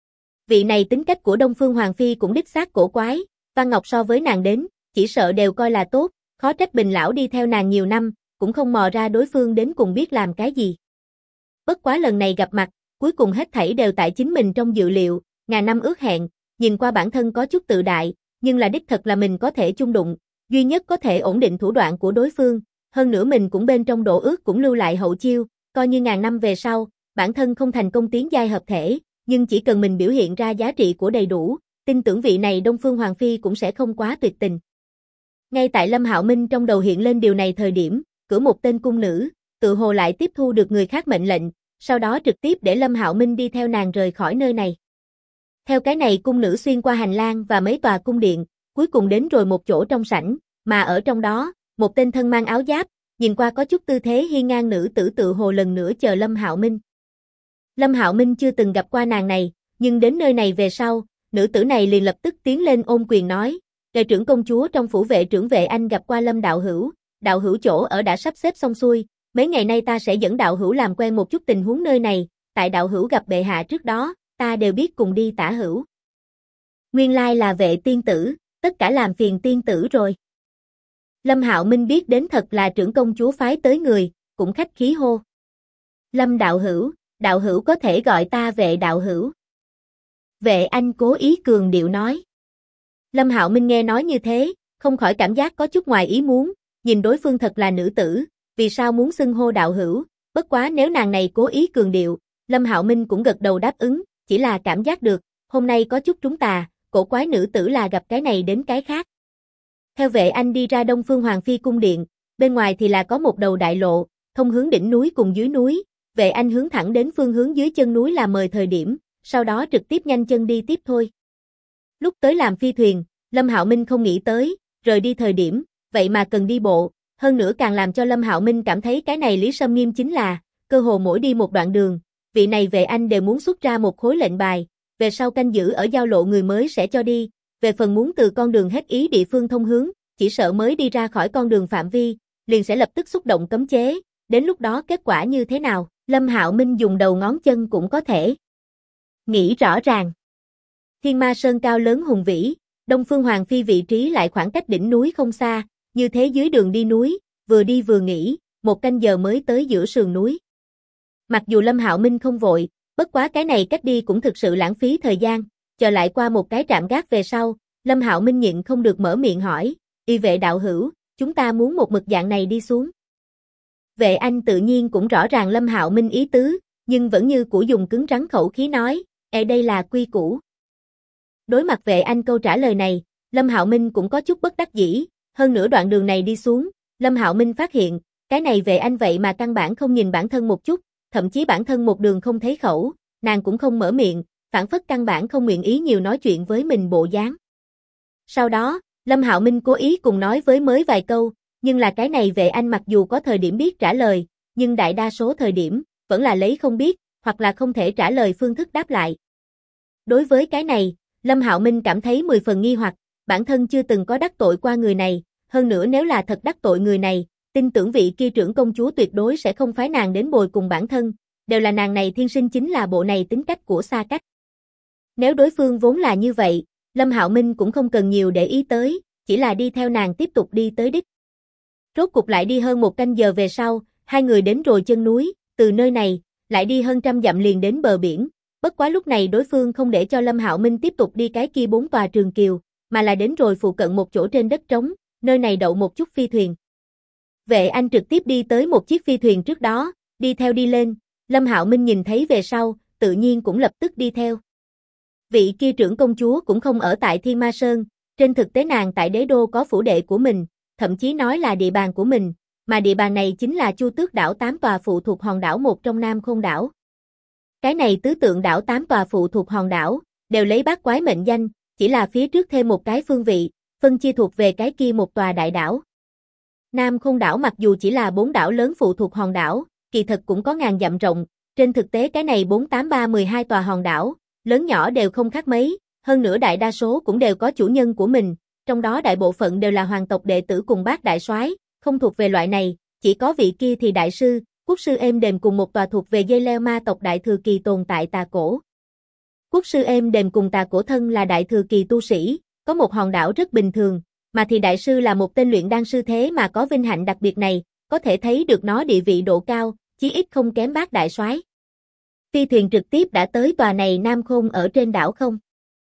Vị này tính cách của Đông Phương Hoàng Phi cũng đích xác cổ quái, Văn Ngọc so với nàng đến, chỉ sợ đều coi là tốt, khó trách Bình lão đi theo nàng nhiều năm, cũng không mò ra đối phương đến cùng biết làm cái gì. Bất quá lần này gặp mặt, cuối cùng hết thảy đều tại chính mình trong dự liệu, ngàn năm ước hẹn, nhìn qua bản thân có chút tự đại, nhưng là đích thật là mình có thể chung đụng, duy nhất có thể ổn định thủ đoạn của đối phương, hơn nữa mình cũng bên trong độ ước cũng lưu lại hậu chiêu, coi như ngàn năm về sau, bản thân không thành công tiến giai hợp thể, nhưng chỉ cần mình biểu hiện ra giá trị của đầy đủ, tin tưởng vị này Đông Phương Hoàng Phi cũng sẽ không quá tuyệt tình. Ngay tại Lâm Hạo Minh trong đầu hiện lên điều này thời điểm, cửa một tên cung nữ, tự hồ lại tiếp thu được người khác mệnh lệnh, sau đó trực tiếp để Lâm Hạo Minh đi theo nàng rời khỏi nơi này. Theo cái này cung nữ xuyên qua hành lang và mấy tòa cung điện, cuối cùng đến rồi một chỗ trong sảnh, mà ở trong đó, một tên thân mang áo giáp, nhìn qua có chút tư thế hiên ngang nữ tử tự hồ lần nữa chờ Lâm Hạo Minh. Lâm Hạo Minh chưa từng gặp qua nàng này, nhưng đến nơi này về sau, nữ tử này liền lập tức tiến lên ôm quyền nói, "Đệ trưởng công chúa trong phủ vệ trưởng Vệ Anh gặp qua Lâm đạo hữu chỗ ở đã sắp xếp xong xuôi, mấy ngày nay ta sẽ dẫn đạo hữu làm quen một chút tình huống nơi này, tại đạo hữu gặp bệ hạ trước đó, ta đều biết cùng đi tả hữu." Nguyên lai là Vệ tiên tử, tất cả làm phiền tiên tử rồi. Lâm Hạo Minh biết đến thật là trưởng công chúa phái tới người, cũng khách khí hô. Lâm đạo hữu có thể gọi ta Vệ đạo hữu. Vệ Anh cố ý cường điệu nói. Lâm Hạo Minh nghe nói như thế, không khỏi cảm giác có chút ngoài ý muốn, nhìn đối phương thật là nữ tử, vì sao muốn xưng hô đạo hữu, bất quá nếu nàng này cố ý cường điệu, Lâm Hạo Minh cũng gật đầu đáp ứng, chỉ là cảm giác được, hôm nay có chút trúng tà, cổ quái nữ tử là gặp cái này đến cái khác. Theo Vệ Anh đi ra Đông Phương Hoàng Phi cung điện, bên ngoài thì là có một đầu đại lộ, thông hướng đỉnh núi cùng dưới núi, Vệ Anh hướng thẳng đến phương hướng dưới chân núi là mời thời điểm, sau đó trực tiếp nhanh chân đi tiếp thôi. Lúc tới làm phi thuyền, Lâm Hạo Minh không nghĩ tới, rời đi thời điểm, vậy mà cần đi bộ, hơn nữa càng làm cho Lâm Hạo Minh cảm thấy cái này Lý Sâm Nghiêm chính là, cơ hồ mỗi đi một đoạn đường, vị này vệ anh đều muốn xuất ra một khối lệnh bài, về sau canh giữ ở giao lộ người mới sẽ cho đi, về phần muốn từ con đường hết ý địa phương thông hướng, chỉ sợ mới đi ra khỏi con đường phạm vi, liền sẽ lập tức xúc động cấm chế, đến lúc đó kết quả như thế nào, Lâm Hạo Minh dùng đầu ngón chân cũng có thể nghĩ rõ ràng. Thiên Ma Sơn cao lớn hùng vĩ, Đông Phương Hoàng Phi vị trí lại khoảng cách đỉnh núi không xa, như thế dưới đường đi núi, vừa đi vừa nghỉ, một canh giờ mới tới giữa sườn núi. Mặc dù Lâm Hạo Minh không vội, bất quá cái này cách đi cũng thực sự lãng phí thời gian, chờ lại qua một cái trạm gác về sau, Lâm Hạo Minh nhịn không được mở miệng hỏi, y vệ đạo hữu, chúng ta muốn một mực dạng này đi xuống. Vệ anh tự nhiên cũng rõ ràng Lâm Hạo Minh ý tứ, nhưng vẫn như cũ dùng cứng rắn khẩu khí nói, đây là quy củ. Đối mặt vệ anh câu trả lời này, Lâm Hạo Minh cũng có chút bất đắc dĩ, hơn nữa đoạn đường này đi xuống, Lâm Hạo Minh phát hiện, cái này vệ anh vậy mà căn bản không nhìn bản thân một chút, thậm chí bản thân một đường không thấy khẩu, nàng cũng không mở miệng, phản phất căn bản không nguyện ý nhiều nói chuyện với mình bộ dáng. Sau đó, Lâm Hạo Minh cố ý cùng nói với mới vài câu, nhưng là cái này vệ anh mặc dù có thời điểm biết trả lời, nhưng đại đa số thời điểm, vẫn là lấy không biết, hoặc là không thể trả lời phương thức đáp lại. Đối với cái này, Lâm Hạo Minh cảm thấy 10 phần nghi hoặc, bản thân chưa từng có đắc tội qua người này, hơn nữa nếu là thật đắc tội người này, tin tưởng vị kia trưởng công chúa tuyệt đối sẽ không phái nàng đến bồi cùng bản thân, đều là nàng này thiên sinh chính là bộ này tính cách của xa cách. Nếu đối phương vốn là như vậy, Lâm Hạo Minh cũng không cần nhiều để ý tới, chỉ là đi theo nàng tiếp tục đi tới đích. Rốt cục lại đi hơn một canh giờ về sau, hai người đến rồi chân núi, từ nơi này, lại đi hơn 100 dặm liền đến bờ biển, bất quá lúc này đối phương không để cho Lâm Hạo Minh tiếp tục đi cái kia 4 tòa trường kiều, mà là đến rồi phụ cận một chỗ trên đất trống, nơi này đậu một chút phi thuyền. Vệ anh trực tiếp đi tới một chiếc phi thuyền trước đó, đi theo đi lên, Lâm Hạo Minh nhìn thấy về sau, tự nhiên cũng lập tức đi theo. Vị kia trưởng công chúa cũng không ở tại Thiên Ma Sơn, trên thực tế nàng tại đế đô có phủ đệ của mình, thậm chí nói là địa bàn của mình, mà địa bàn này chính là Chu Tước đảo 8 tòa phụ thuộc hòn đảo một trong Nam Khôn đảo. Cái này tứ tượng đảo 8 tòa phụ thuộc hòn đảo, đều lấy bát quái mệnh danh, chỉ là phía trước thêm một cái phương vị, phân chia thuộc về cái kia một tòa đại đảo. Nam Khôn đảo mặc dù chỉ là 4 đảo lớn phụ thuộc hòn đảo, kỳ thật cũng có ngàn dặm rộng, trên thực tế cái này 48312 tòa hòn đảo, lớn nhỏ đều không khác mấy, hơn nữa đại đa số cũng đều có chủ nhân của mình, trong đó đại bộ phận đều là hoàng tộc đệ tử cùng bát đại soái, không thuộc về loại này, chỉ có vị kia thì đại sư, quốc sư êm đềm cùng một tòa thuộc về dây leo ma tộc đại thừa kỳ tồn tại Tà Cổ. Quốc sư êm đềm cùng Tà Cổ thân là đại thừa kỳ tu sĩ, có một hòn đảo rất bình thường, mà thì đại sư là một tên luyện đan sư thế mà có vinh hạnh đặc biệt này, có thể thấy được nó địa vị độ cao, chí ít không kém bát đại soái. Phi thuyền trực tiếp đã tới tòa này Nam Khôn ở trên đảo không?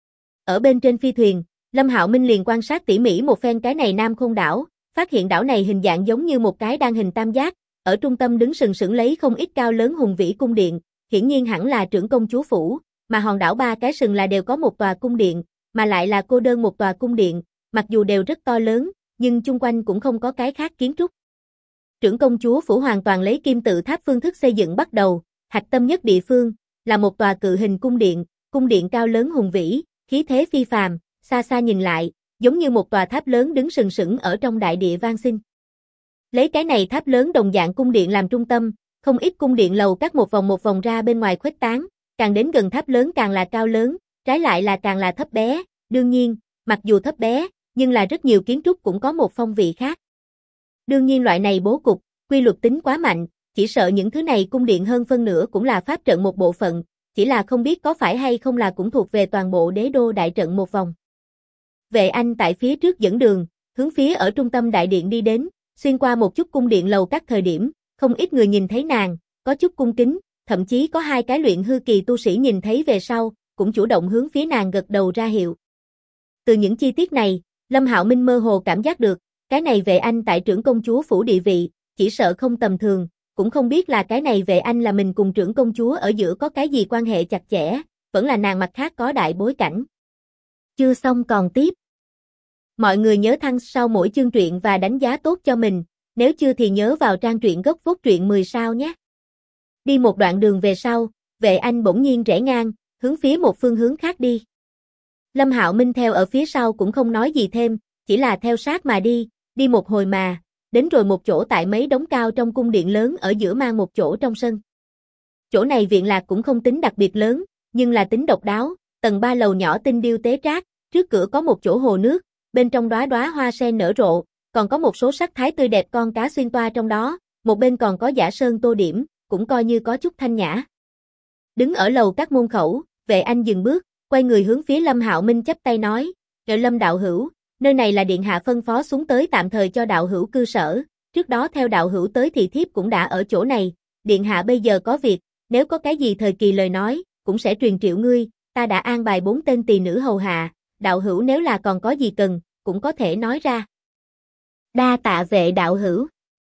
Ở bên trên phi thuyền, Lâm Hạo Minh liền quan sát tỉ mỉ một phen cái này Nam Khôn đảo, phát hiện đảo này hình dạng giống như một cái đan hình tam giác, ở trung tâm đứng sừng sững lấy không ít cao lớn hùng vĩ cung điện, hiển nhiên hẳn là trưởng công chúa phủ, mà hòn đảo ba cái sừng là đều có một tòa cung điện, mà lại là cô đơn một tòa cung điện, mặc dù đều rất to lớn, nhưng chung quanh cũng không có cái khác kiến trúc. Trưởng công chúa phủ hoàn toàn lấy kim tự tháp phương thức xây dựng bắt đầu, hạch tâm nhất địa phương là một tòa cự hình cung điện cao lớn hùng vĩ, khí thế phi phàm, xa xa nhìn lại, giống như một tòa tháp lớn đứng sừng sững ở trong đại địa vang sinh. Lấy cái này tháp lớn đồng dạng cung điện làm trung tâm, không ít cung điện lầu các một vòng ra bên ngoài khuếch tán, càng đến gần tháp lớn càng là cao lớn, trái lại là càng là thấp bé, đương nhiên, mặc dù thấp bé, nhưng là rất nhiều kiến trúc cũng có một phong vị khác. Đương nhiên loại này bố cục, quy luật tính quá mạnh, chỉ sợ những thứ này cung điện hơn phân nửa cũng là pháp trận một bộ phận, chỉ là không biết có phải hay không là cũng thuộc về toàn bộ đế đô đại trận một vòng. Vệ anh tại phía trước dẫn đường, hướng phía ở trung tâm đại điện đi đến, xuyên qua một chút cung điện lầu các thời điểm, không ít người nhìn thấy nàng, có chút cung kính, thậm chí có hai cái luyện hư kỳ tu sĩ nhìn thấy về sau, cũng chủ động hướng phía nàng gật đầu ra hiệu. Từ những chi tiết này, Lâm Hạo Minh mơ hồ cảm giác được, cái này vệ anh tại trưởng công chúa phủ địa vị, chỉ sợ không tầm thường, cũng không biết là cái này vệ anh là mình cùng trưởng công chúa ở giữa có cái gì quan hệ chặt chẽ, vẫn là nàng mặt khác có đại bối cảnh. Chưa xong còn tiếp. Mọi người nhớ thăng sau mỗi chương truyện và đánh giá tốt cho mình, nếu chưa thì nhớ vào trang truyện gốc phốt truyện 10 sao nhé. Đi một đoạn đường về sau, vệ anh bỗng nhiên rẽ ngang, hướng phía một phương hướng khác đi. Lâm Hạo Minh theo ở phía sau cũng không nói gì thêm, chỉ là theo sát mà đi, đi một hồi mà, đến rồi một chỗ tại mấy đống cao trong cung điện lớn ở giữa mang một chỗ trong sân. Chỗ này viện lạc cũng không tính đặc biệt lớn, nhưng là tính độc đáo, tầng 3 lầu nhỏ tinh điêu tế trác, trước cửa có một chỗ hồ nước, bên trong đóa đóa hoa sen nở rộ, còn có một số sắc thái tươi đẹp con cá xuyên toa trong đó, một bên còn có giả sơn tô điểm, cũng coi như có chút thanh nhã. Đứng ở lầu các môn khẩu, Vệ Anh dừng bước, quay người hướng phía Lâm Hạo Minh chắp tay nói, Lâm đạo hữu, nơi này là điện hạ phân phó xuống tới tạm thời cho đạo hữu cư sở, trước đó theo đạo hữu tới thì thiếp cũng đã ở chỗ này, điện hạ bây giờ có việc, nếu có cái gì thời kỳ lời nói, cũng sẽ truyền triệu ngươi, ta đã an bài 4 tên tỳ nữ hầu hạ, đạo hữu nếu là còn có gì cần, cũng có thể nói ra. Đa tạ Vệ đạo hữu.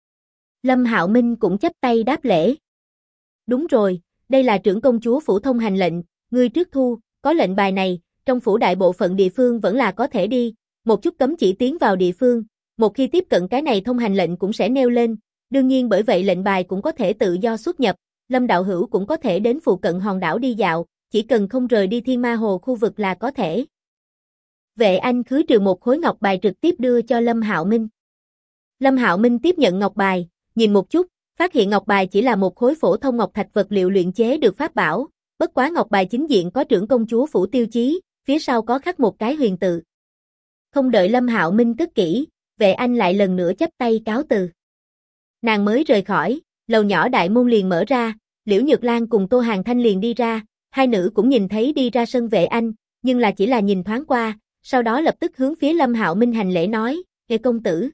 Lâm Hạo Minh cũng chắp tay đáp lễ. Đúng rồi, đây là trưởng công chúa phủ thông hành lệnh, ngươi trước thu, có lệnh bài này, trong phủ đại bộ phận địa phương vẫn là có thể đi, một chút cấm chỉ tiến vào địa phương, một khi tiếp cận cái này thông hành lệnh cũng sẽ nêu lên, đương nhiên bởi vậy lệnh bài cũng có thể tự do xuất nhập, Lâm đạo hữu cũng có thể đến phụ cận hòn đảo đi dạo, chỉ cần không rời đi Thiên Ma Hồ khu vực là có thể. Vệ Anh khứ trừ một khối ngọc bài trực tiếp đưa cho Lâm Hạo Minh. Lâm Hạo Minh tiếp nhận ngọc bài, nhìn một chút, phát hiện ngọc bài chỉ là một khối phổ thông ngọc thạch vật liệu luyện chế được pháp bảo, bất quá ngọc bài chính diện có trưởng công chúa phủ tiêu chí, phía sau có khắc một cái huyền tự. Không đợi Lâm Hạo Minh cất kỹ, Vệ Anh lại lần nữa chắp tay cáo từ. Nàng mới rời khỏi, lầu nhỏ đại môn liền mở ra, Liễu Nhược Lan cùng Tô Hàn Thanh liền đi ra, hai nữ cũng nhìn thấy đi ra sân Vệ Anh, nhưng là chỉ là nhìn thoáng qua, sau đó lập tức hướng phía Lâm Hạo Minh hành lễ nói, "Kệ công tử."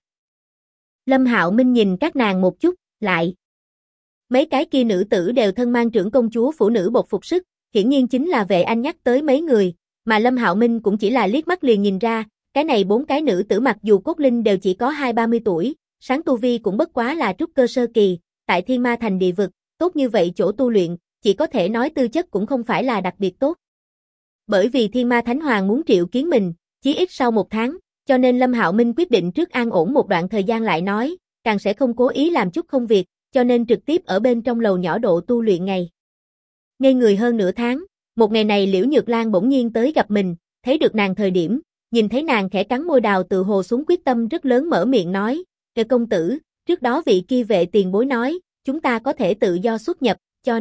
Lâm Hạo Minh nhìn các nàng một chút, lại. Mấy cái kia nữ tử đều thân mang trưởng công chúa phủ nữ bột phục sức, hiển nhiên chính là Vệ Anh nhắc tới mấy người, mà Lâm Hạo Minh cũng chỉ là liếc mắt liền nhìn ra, cái này 4 cái nữ tử mặc dù cốt linh đều chỉ có 20-30 tuổi, sáng tu vi cũng bất quá là trúc cơ sơ kỳ, tại Thiên Ma Thành địa vực, tốt như vậy chỗ tu luyện, chỉ có thể nói tư chất cũng không phải là đặc biệt tốt. Bởi vì Thiên Ma Thánh Hoàng muốn triệu kiến mình, chí ít sau 1 tháng, cho nên Lâm Hạo Minh quyết định trước an ổn một đoạn thời gian lại nói, càng sẽ không cố ý làm chút không việc, cho nên trực tiếp ở bên trong lầu nhỏ độ tu luyện ngày. Ngây người hơn nửa tháng, một ngày này Liễu Nhược Lan bỗng nhiên tới gặp mình, thấy được nàng thời điểm, nhìn thấy nàng khẽ cắn môi đào tự hồ xuống quyết tâm rất lớn mở miệng nói, "Kệ công tử, trước đó vị kia Vệ tiền bối nói, chúng ta có thể tự do xuất nhập, cho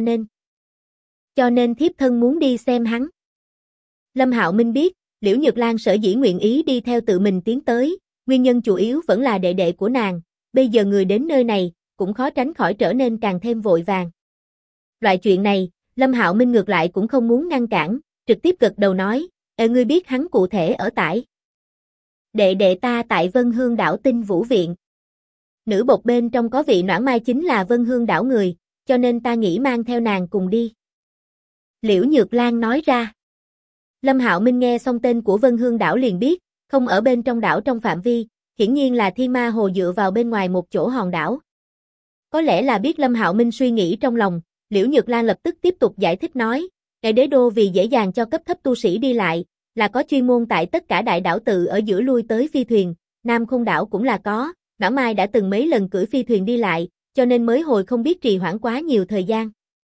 nên thiếp thân muốn đi xem hắn." Lâm Hạo Minh biết, Liễu Nhược Lan sở dĩ nguyện ý đi theo tự mình tiến tới, nguyên nhân chủ yếu vẫn là đệ đệ của nàng, bây giờ người đến nơi này, cũng khó tránh khỏi trở nên càng thêm vội vàng. Loại chuyện này, Lâm Hạo Minh ngược lại cũng không muốn ngăn cản, trực tiếp gật đầu nói, ngươi biết hắn cụ thể ở tại. Đệ đệ ta tại Vân Hương đảo Tinh Vũ Viện. Nữ bột bên trong có vị Noãn Mai chính là Vân Hương đảo người, cho nên ta nghĩ mang theo nàng cùng đi. Liễu Nhược Lan nói ra. Lâm Hạo Minh nghe xong tên của Vân Hương đảo liền biết, không ở bên trong đảo trong phạm vi, hiển nhiên là Thiên Ma Hồ dựa vào bên ngoài một chỗ hòn đảo. Có lẽ là biết Lâm Hạo Minh suy nghĩ trong lòng, Liễu Nhược Lan lập tức tiếp tục giải thích nói, cái đế đô vì dễ dàng cho cấp thấp tu sĩ đi lại, là có chuyên môn tại tất cả đại đảo tự ở giữa lui tới phi thuyền, Nam Khôn đảo cũng là có, Noãn Mai đã từng mấy lần cưỡi phi thuyền đi lại, cho nên mới hồi không biết trì hoãn quá nhiều thời gian.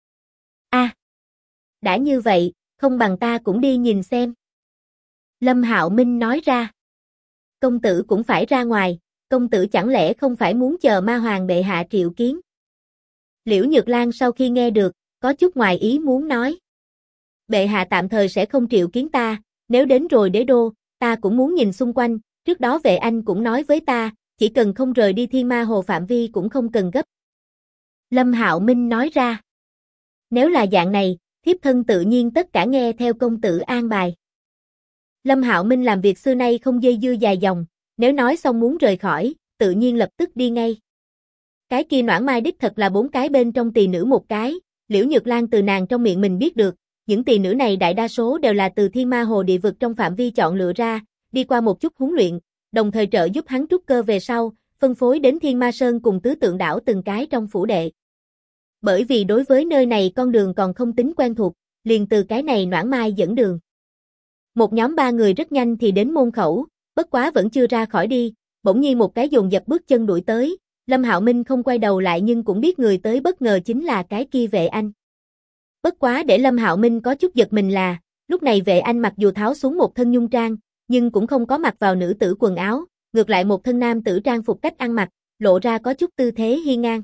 Đã như vậy, không bằng ta cũng đi nhìn xem. Lâm Hạo Minh nói ra. Công tử cũng phải ra ngoài, công tử chẳng lẽ không phải muốn chờ ma hoàng bệ hạ triệu kiến? Liễu Nhược Lan sau khi nghe được, có chút ngoài ý muốn nói. Bệ hạ tạm thời sẽ không triệu kiến ta, nếu đến rồi đế đô, ta cũng muốn nhìn xung quanh, trước đó Vệ Anh cũng nói với ta, chỉ cần không rời đi Thiên Ma Hồ phạm vi cũng không cần gấp. Lâm Hạo Minh nói ra. Nếu là dạng này, thiếp thân tự nhiên tất cả nghe theo công tử an bài. Lâm Hạo Minh làm việc xưa nay không dây dưa dài dòng, nếu nói xong muốn rời khỏi, tự nhiên lập tức đi ngay. Cái kia Noãn Mai đích thật là 4 cái bên trong tỳ nữ một cái, Liễu Nhược Lan từ nàng trong miệng mình biết được, những tỳ nữ này đại đa số đều là từ Thiên Ma Hồ địa vực trong phạm vi chọn lựa ra, đi qua một chút huấn luyện, đồng thời trợ giúp hắn trúc cơ về sau, phân phối đến Thiên Ma Sơn cùng Tứ Tượng đảo từng cái trong phủ đệ. Bởi vì đối với nơi này con đường còn không tính quen thuộc, liền từ cái này Noãn Mai dẫn đường. Một nhóm 3 người rất nhanh thì đến môn khẩu, bất quá vẫn chưa ra khỏi đi, bỗng nhiên một cái dồn dập bước chân đuổi tới, Lâm Hạo Minh không quay đầu lại nhưng cũng biết người tới bất ngờ chính là cái kia Vệ Anh. Bất quá để Lâm Hạo Minh có chút giật mình là, lúc này Vệ Anh mặc dù tháo xuống một thân nhung trang, nhưng cũng không có mặc vào nữ tử quần áo, ngược lại một thân nam tử trang phục cách ăn mặc, lộ ra có chút tư thế hiên ngang.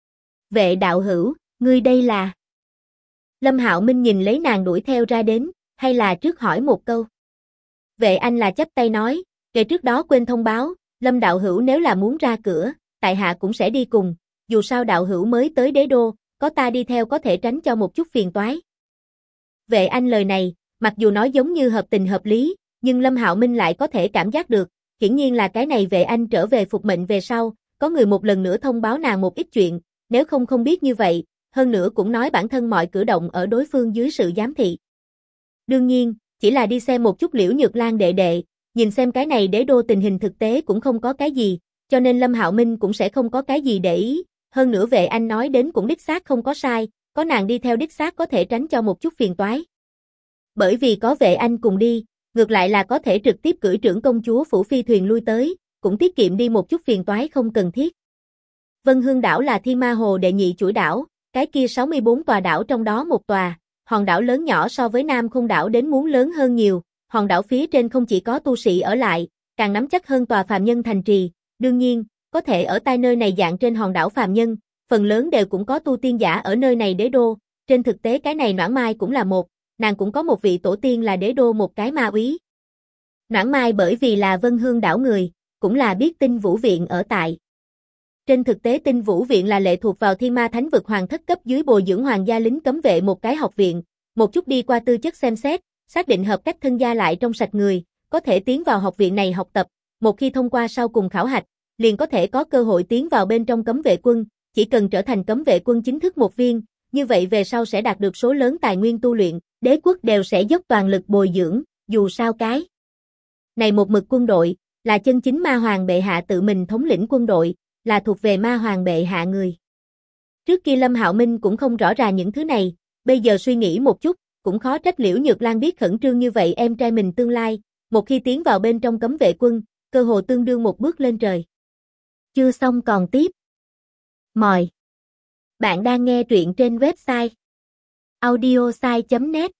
Vệ đạo hữu, ngươi đây là? Lâm Hạo Minh nhìn lấy nàng đuổi theo ra đến, hay là trước hỏi một câu. Vệ Anh là chắp tay nói, kể trước đó quên thông báo, Lâm đạo hữu nếu là muốn ra cửa, tại hạ cũng sẽ đi cùng, dù sao đạo hữu mới tới đế đô, có ta đi theo có thể tránh cho một chút phiền toái. Vệ Anh lời này, mặc dù nói giống như hợp tình hợp lý, nhưng Lâm Hạo Minh lại có thể cảm giác được, hiển nhiên là cái này Vệ Anh trở về phục mệnh về sau, có người một lần nữa thông báo nàng một ít chuyện, nếu không biết như vậy, hơn nữa cũng nói bản thân mọi cử động ở đối phương dưới sự giám thị. Đương nhiên, chỉ là đi xem một chút Liễu Nhược Lan đệ đệ, nhìn xem cái này đế đô tình hình thực tế cũng không có cái gì, cho nên Lâm Hạo Minh cũng sẽ không có cái gì để ý, hơn nữa Vệ Anh nói đến cũng đích xác không có sai, có nàng đi theo đích xác có thể tránh cho một chút phiền toái. Bởi vì có Vệ Anh cùng đi, ngược lại là có thể trực tiếp cưỡi trưởng công chúa phủ phi thuyền lui tới, cũng tiết kiệm đi một chút phiền toái không cần thiết. Vân Hương đảo là Thiên Ma Hồ đệ nhị chuỗi đảo, cái kia 64 tòa đảo trong đó một tòa, hòn đảo lớn nhỏ so với Nam Khung đảo đến muốn lớn hơn nhiều, hòn đảo phía trên không chỉ có tu sĩ ở lại, càng nắm chắc hơn tòa phàm nhân thành trì, đương nhiên, có thể ở tại nơi này dạng trên hòn đảo phàm nhân, phần lớn đều cũng có tu tiên giả ở nơi này đế đô, trên thực tế cái này Noãn Mai cũng là một, nàng cũng có một vị tổ tiên là đế đô một cái ma úy. Noãn Mai bởi vì là Vân Hương đảo người, cũng là biết Tinh Vũ Viện ở tại. Trên thực tế Tinh Vũ Viện là lệ thuộc vào Thiên Ma Thánh vực hoàng thất cấp dưới bồi dưỡng hoàng gia lính cấm vệ một cái học viện, một chút đi qua tư chất xem xét, xác định hợp cách thân gia lại trong sạch người, có thể tiến vào học viện này học tập, một khi thông qua sau cùng khảo hạch, liền có thể có cơ hội tiến vào bên trong cấm vệ quân, chỉ cần trở thành cấm vệ quân chính thức một viên, như vậy về sau sẽ đạt được số lớn tài nguyên tu luyện, đế quốc đều sẽ dốc toàn lực bồi dưỡng, dù sao cái này một mực quân đội, là chân chính ma hoàng bệ hạ tự mình thống lĩnh quân đội, là thuộc về ma hoàng bệ hạ người. Trước kia Lâm Hạo Minh cũng không rõ ràng những thứ này, bây giờ suy nghĩ một chút, cũng khó trách Liễu Nhược Lan biết khẩn trương như vậy em trai mình tương lai, một khi tiến vào bên trong cấm vệ quân, cơ hồ tương đương một bước lên trời. Chưa xong còn tiếp. Mời. Bạn đang nghe truyện trên website audiosai.net.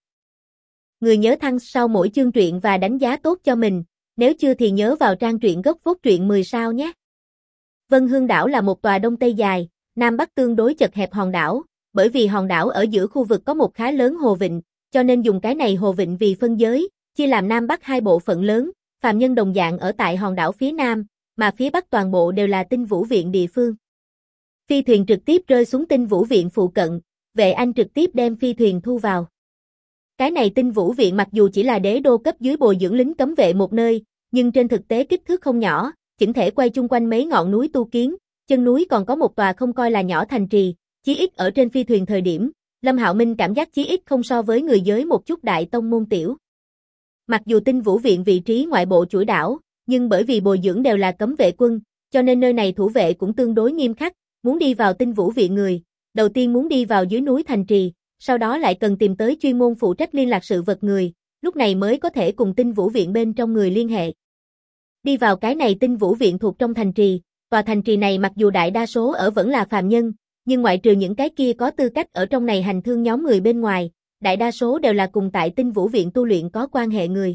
Người nhớ thăng sau mỗi chương truyện và đánh giá tốt cho mình, nếu chưa thì nhớ vào trang truyện gốc phốt truyện 10 sao nhé. Vân Hương đảo là một tòa đông tây dài, nam bắc tương đối chật hẹp hòn đảo, bởi vì hòn đảo ở giữa khu vực có một khá lớn hồ vịnh, cho nên dùng cái này hồ vịnh vì phân giới, chia làm nam bắc hai bộ phận lớn, phàm nhân đồng dạng ở tại hòn đảo phía nam, mà phía bắc toàn bộ đều là Tinh Vũ Viện địa phương. Phi thuyền trực tiếp rơi xuống Tinh Vũ Viện phụ cận, Vệ Anh trực tiếp đem phi thuyền thu vào. Cái này Tinh Vũ Viện mặc dù chỉ là đế đô cấp dưới bồi dưỡng lính cấm vệ một nơi, nhưng trên thực tế kích thước không nhỏ, chỉnh thể quay chung quanh mấy ngọn núi tu kiến, chân núi còn có một tòa không coi là nhỏ thành trì, chí ít ở trên phi thuyền thời điểm, Lâm Hạo Minh cảm giác chí ít không so với người giới một chút đại tông môn tiểu. Mặc dù Tinh Vũ Viện vị trí ngoại bộ chuỗi đảo, nhưng bởi vì bồi dưỡng đều là cấm vệ quân, cho nên nơi này thủ vệ cũng tương đối nghiêm khắc, muốn đi vào Tinh Vũ Viện người, đầu tiên muốn đi vào dưới núi thành trì, sau đó lại cần tìm tới chuyên môn phụ trách liên lạc sự vật người, lúc này mới có thể cùng Tinh Vũ Viện bên trong người liên hệ. Đi vào cái này Tinh Vũ Viện thuộc trong thành trì, tòa thành trì này mặc dù đại đa số ở vẫn là phàm nhân, nhưng ngoại trừ những cái kia có tư cách ở trong này hành thương nhóm người bên ngoài, đại đa số đều là cùng tại Tinh Vũ Viện tu luyện có quan hệ người.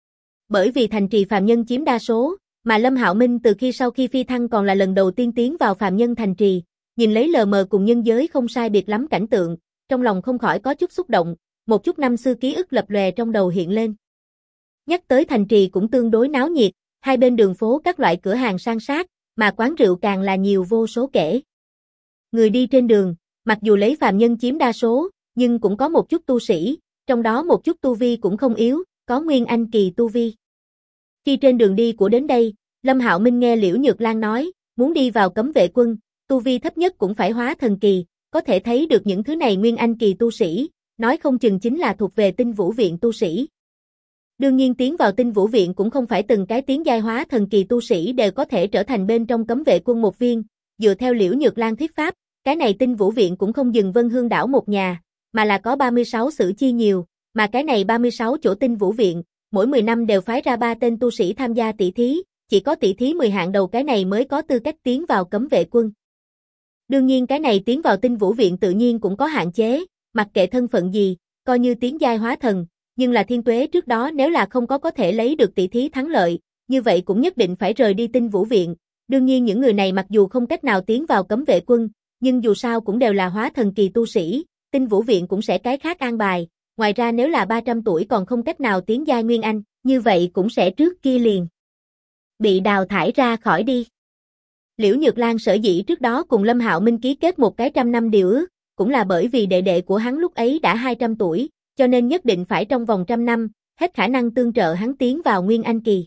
Bởi vì thành trì phàm nhân chiếm đa số, mà Lâm Hạo Minh từ sau khi phi thăng còn là lần đầu tiên tiến vào phàm nhân thành trì, nhìn lấy lờ mờ cùng nhân giới không sai biệt lắm cảnh tượng, trong lòng không khỏi có chút xúc động, một chút năm xưa ký ức lập lòe trong đầu hiện lên. Nhắc tới thành trì cũng tương đối náo nhiệt, hai bên đường phố các loại cửa hàng san sát, mà quán rượu càng là nhiều vô số kể. Người đi trên đường, mặc dù lấy phàm nhân chiếm đa số, nhưng cũng có một chút tu sĩ, trong đó một chút tu vi cũng không yếu, có nguyên anh kỳ tu vi. Khi trên đường đi của đến đây, Lâm Hạo Minh nghe Liễu Nhược Lan nói, muốn đi vào cấm vệ quân, tu vi thấp nhất cũng phải hóa thần kỳ, có thể thấy được những thứ này nguyên anh kỳ tu sĩ, nói không chừng chính là thuộc về Tinh Vũ Viện tu sĩ. Đương nhiên tiến vào Tinh Vũ Viện cũng không phải từng cái tiến giai hóa thần kỳ tu sĩ đều có thể trở thành bên trong cấm vệ quân một viên, dựa theo Liễu Nhược Lan thuyết pháp, cái này Tinh Vũ Viện cũng không dừng Vân Hương đảo một nhà, mà là có 36 sử chia nhiều, mà cái này 36 chỗ Tinh Vũ Viện, mỗi 10 năm đều phái ra 3 tên tu sĩ tham gia tỷ thí, chỉ có tỷ thí 10 hạng đầu cái này mới có tư cách tiến vào cấm vệ quân. Đương nhiên cái này tiến vào Tinh Vũ Viện tự nhiên cũng có hạn chế, mặc kệ thân phận gì, coi như tiến giai hóa thần, nhưng là thiên tuế trước đó nếu là không có thể lấy được tỷ thí thắng lợi, như vậy cũng nhất định phải rời đi Tinh Vũ Viện. Đương nhiên những người này mặc dù không cách nào tiến vào cấm vệ quân, nhưng dù sao cũng đều là hóa thần kỳ tu sĩ, Tinh Vũ Viện cũng sẽ cái khác an bài. Ngoài ra nếu là 300 tuổi còn không cách nào tiến giai Nguyên Anh, như vậy cũng sẽ trước kia liền bị đào thải ra khỏi đi. Liễu Nhược Lan sở dĩ trước đó cùng Lâm Hạo Minh ký kết một cái 100 năm điều ước, cũng là bởi vì đệ đệ của hắn lúc ấy đã 200 tuổi, cho nên nhất định phải trong vòng 100 năm, hết khả năng tương trợ hắn tiến vào Nguyên Anh kỳ.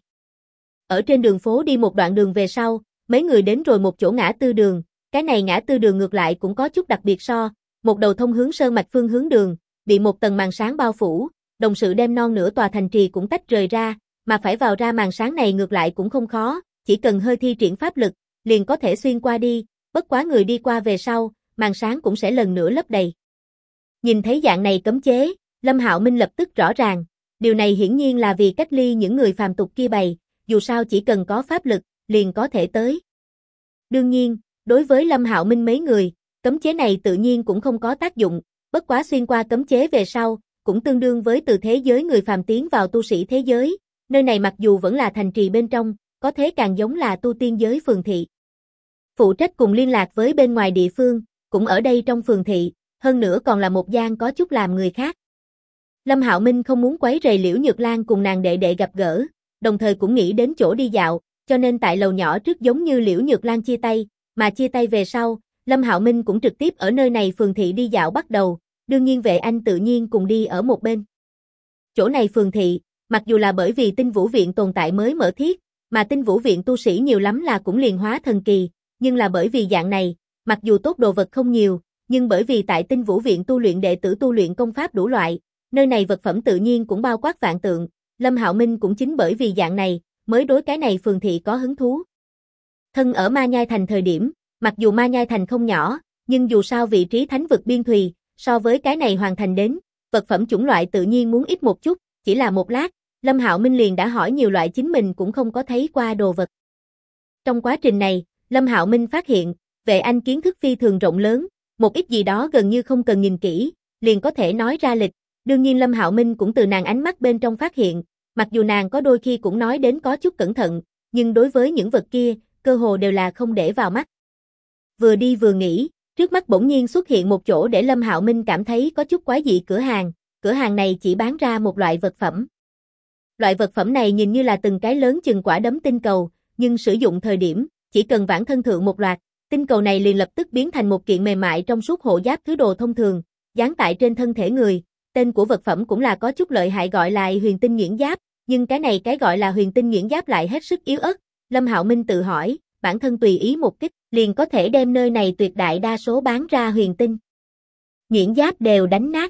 Ở trên đường phố đi một đoạn đường về sau, mấy người đến rồi một chỗ ngã tư đường, cái này ngã tư đường ngược lại cũng có chút đặc biệt một đầu thông hướng sơn mạch phương hướng đường, bị một tầng màn sáng bao phủ, đồng sự đem non nửa tòa thành trì cũng tách rời ra, mà phải vào ra màn sáng này ngược lại cũng không khó, chỉ cần hơi thi triển pháp lực, liền có thể xuyên qua đi, bất quá người đi qua về sau, màn sáng cũng sẽ lần nữa lấp đầy. Nhìn thấy dạng này cấm chế, Lâm Hạo Minh lập tức rõ ràng, điều này hiển nhiên là vì cách ly những người phàm tục kia bày, dù sao chỉ cần có pháp lực, liền có thể tới. Đương nhiên, đối với Lâm Hạo Minh mấy người, cấm chế này tự nhiên cũng không có tác dụng, bất quá xuyên qua cấm chế về sau, cũng tương đương với từ thế giới người phàm tiến vào tu sĩ thế giới, nơi này mặc dù vẫn là thành trì bên trong, có thế càng giống là tu tiên giới phường thị. Phụ trách cùng liên lạc với bên ngoài địa phương, cũng ở đây trong phường thị, hơn nữa còn là một gian có chút làm người khác. Lâm Hạo Minh không muốn quấy rầy Liễu Nhược Lan cùng nàng đệ đệ gặp gỡ, đồng thời cũng nghĩ đến chỗ đi dạo, cho nên tại lầu nhỏ trước giống như Liễu Nhược Lan chia tay, mà chia tay về sau, Lâm Hạo Minh cũng trực tiếp ở nơi này phường thị đi dạo bắt đầu, đương nhiên Vệ Anh tự nhiên cùng đi ở một bên. Chỗ này phường thị, mặc dù là bởi vì Tinh Vũ Viện tồn tại mới mở thiết, mà Tinh Vũ Viện tu sĩ nhiều lắm là cũng liền hóa thần kỳ, nhưng là bởi vì dạng này, mặc dù tốt đồ vật không nhiều, nhưng bởi vì tại Tinh Vũ Viện tu luyện đệ tử tu luyện công pháp đủ loại, nơi này vật phẩm tự nhiên cũng bao quát vạn tượng, Lâm Hạo Minh cũng chính bởi vì dạng này, mới đối cái này phường thị có hứng thú. Thân ở Ma Nhai Thành thời điểm, mặc dù Ma Nhai Thành không nhỏ, nhưng dù sao vị trí thánh vực biên thùy, so với cái này hoàn thành đến, vật phẩm chủng loại tự nhiên muốn ít một chút, chỉ là một lát, Lâm Hạo Minh liền đã hỏi nhiều loại chính mình cũng không có thấy qua đồ vật. Trong quá trình này, Lâm Hạo Minh phát hiện, Vệ Anh kiến thức phi thường rộng lớn, một ít gì đó gần như không cần nhìn kỹ, liền có thể nói ra lịch. Đương nhiên Lâm Hạo Minh cũng từ nàng ánh mắt bên trong phát hiện, mặc dù nàng có đôi khi cũng nói đến có chút cẩn thận, nhưng đối với những vật kia, cơ hồ đều là không để vào mắt. Vừa đi vừa nghĩ, trước mắt bỗng nhiên xuất hiện một chỗ để Lâm Hạo Minh cảm thấy có chút quái dị cửa hàng này chỉ bán ra một loại vật phẩm. Loại vật phẩm này nhìn như là từng cái lớn chừng quả đấm tinh cầu, nhưng sử dụng thời điểm, chỉ cần vãn thân thượng một loạt, tinh cầu này liền lập tức biến thành một kiện mềm mại trong suốt hộ giáp thứ đồ thông thường, dán tại trên thân thể người. Tên của vật phẩm cũng là có chút lợi hại gọi là huyền tinh nhuyễn giáp, nhưng cái gọi là huyền tinh nhuyễn giáp lại hết sức yếu ớt. Lâm Hạo Minh tự hỏi, bản thân tùy ý một kích, liền có thể đem nơi này tuyệt đại đa số bán ra huyền tinh nhuyễn giáp đều đánh nát.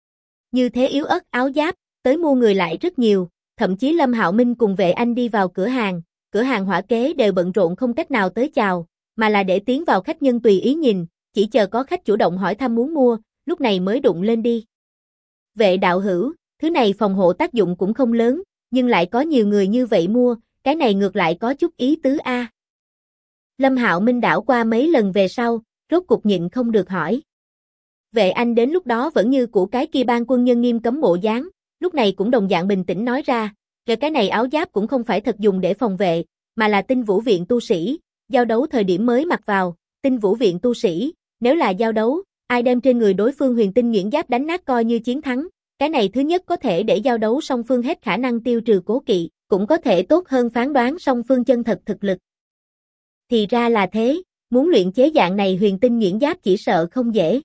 Như thế yếu ớt áo giáp, tới mua người lại rất nhiều, thậm chí Lâm Hạo Minh cùng Vệ Anh đi vào cửa hàng hỏa kế đều bận rộn không cách nào tới chào, mà là để tiến vào khách nhân tùy ý nhìn, chỉ chờ có khách chủ động hỏi thăm muốn mua, lúc này mới đụng lên đi. Vệ đạo hữu, thứ này phòng hộ tác dụng cũng không lớn, nhưng lại có nhiều người như vậy mua, cái này ngược lại có chút ý tứ a. Lâm Hạo Minh đảo qua mấy lần về sau, rốt cục nhịn không được hỏi. Vệ Anh đến lúc đó vẫn như của cái kia ban quân nhân nghiêm cấm bộ dáng, lúc này cũng đồng dạng bình tĩnh nói ra, cái này áo giáp cũng không phải thật dùng để phòng vệ, mà là Tinh Vũ Viện tu sĩ, giao đấu thời điểm mới mặc vào, Tinh Vũ Viện tu sĩ, nếu là giao đấu, ai đem trên người đối phương huyền tinh nhuyễn giáp đánh nát coi như chiến thắng, cái này thứ nhất có thể để giao đấu song phương hết khả năng tiêu trừ cố kỵ, cũng có thể tốt hơn phán đoán song phương chân thật thực lực. Thì ra là thế, muốn luyện chế dạng này huyền tinh nhuyễn giáp chỉ sợ không dễ.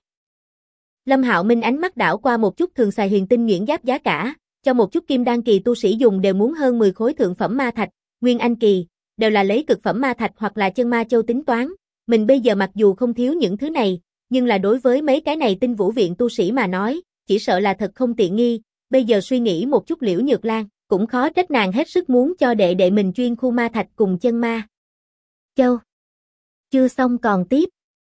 Lâm Hạo Minh ánh mắt đảo qua một chút thường xài huyền tinh nhuyễn giáp giá cả, cho một chút kim đan kỳ tu sĩ dùng đều muốn hơn 10 khối thượng phẩm ma thạch, nguyên anh kỳ, đều là lấy cực phẩm ma thạch hoặc là chân ma châu tính toán, mình bây giờ mặc dù không thiếu những thứ này, nhưng là đối với mấy cái này Tinh Vũ Viện tu sĩ mà nói, chỉ sợ là thật không tiện nghi, bây giờ suy nghĩ một chút Liễu Nhược Lan, cũng khó trách nàng hết sức muốn cho đệ đệ mình chuyên khu ma thạch cùng chân ma châu. Chưa xong còn tiếp.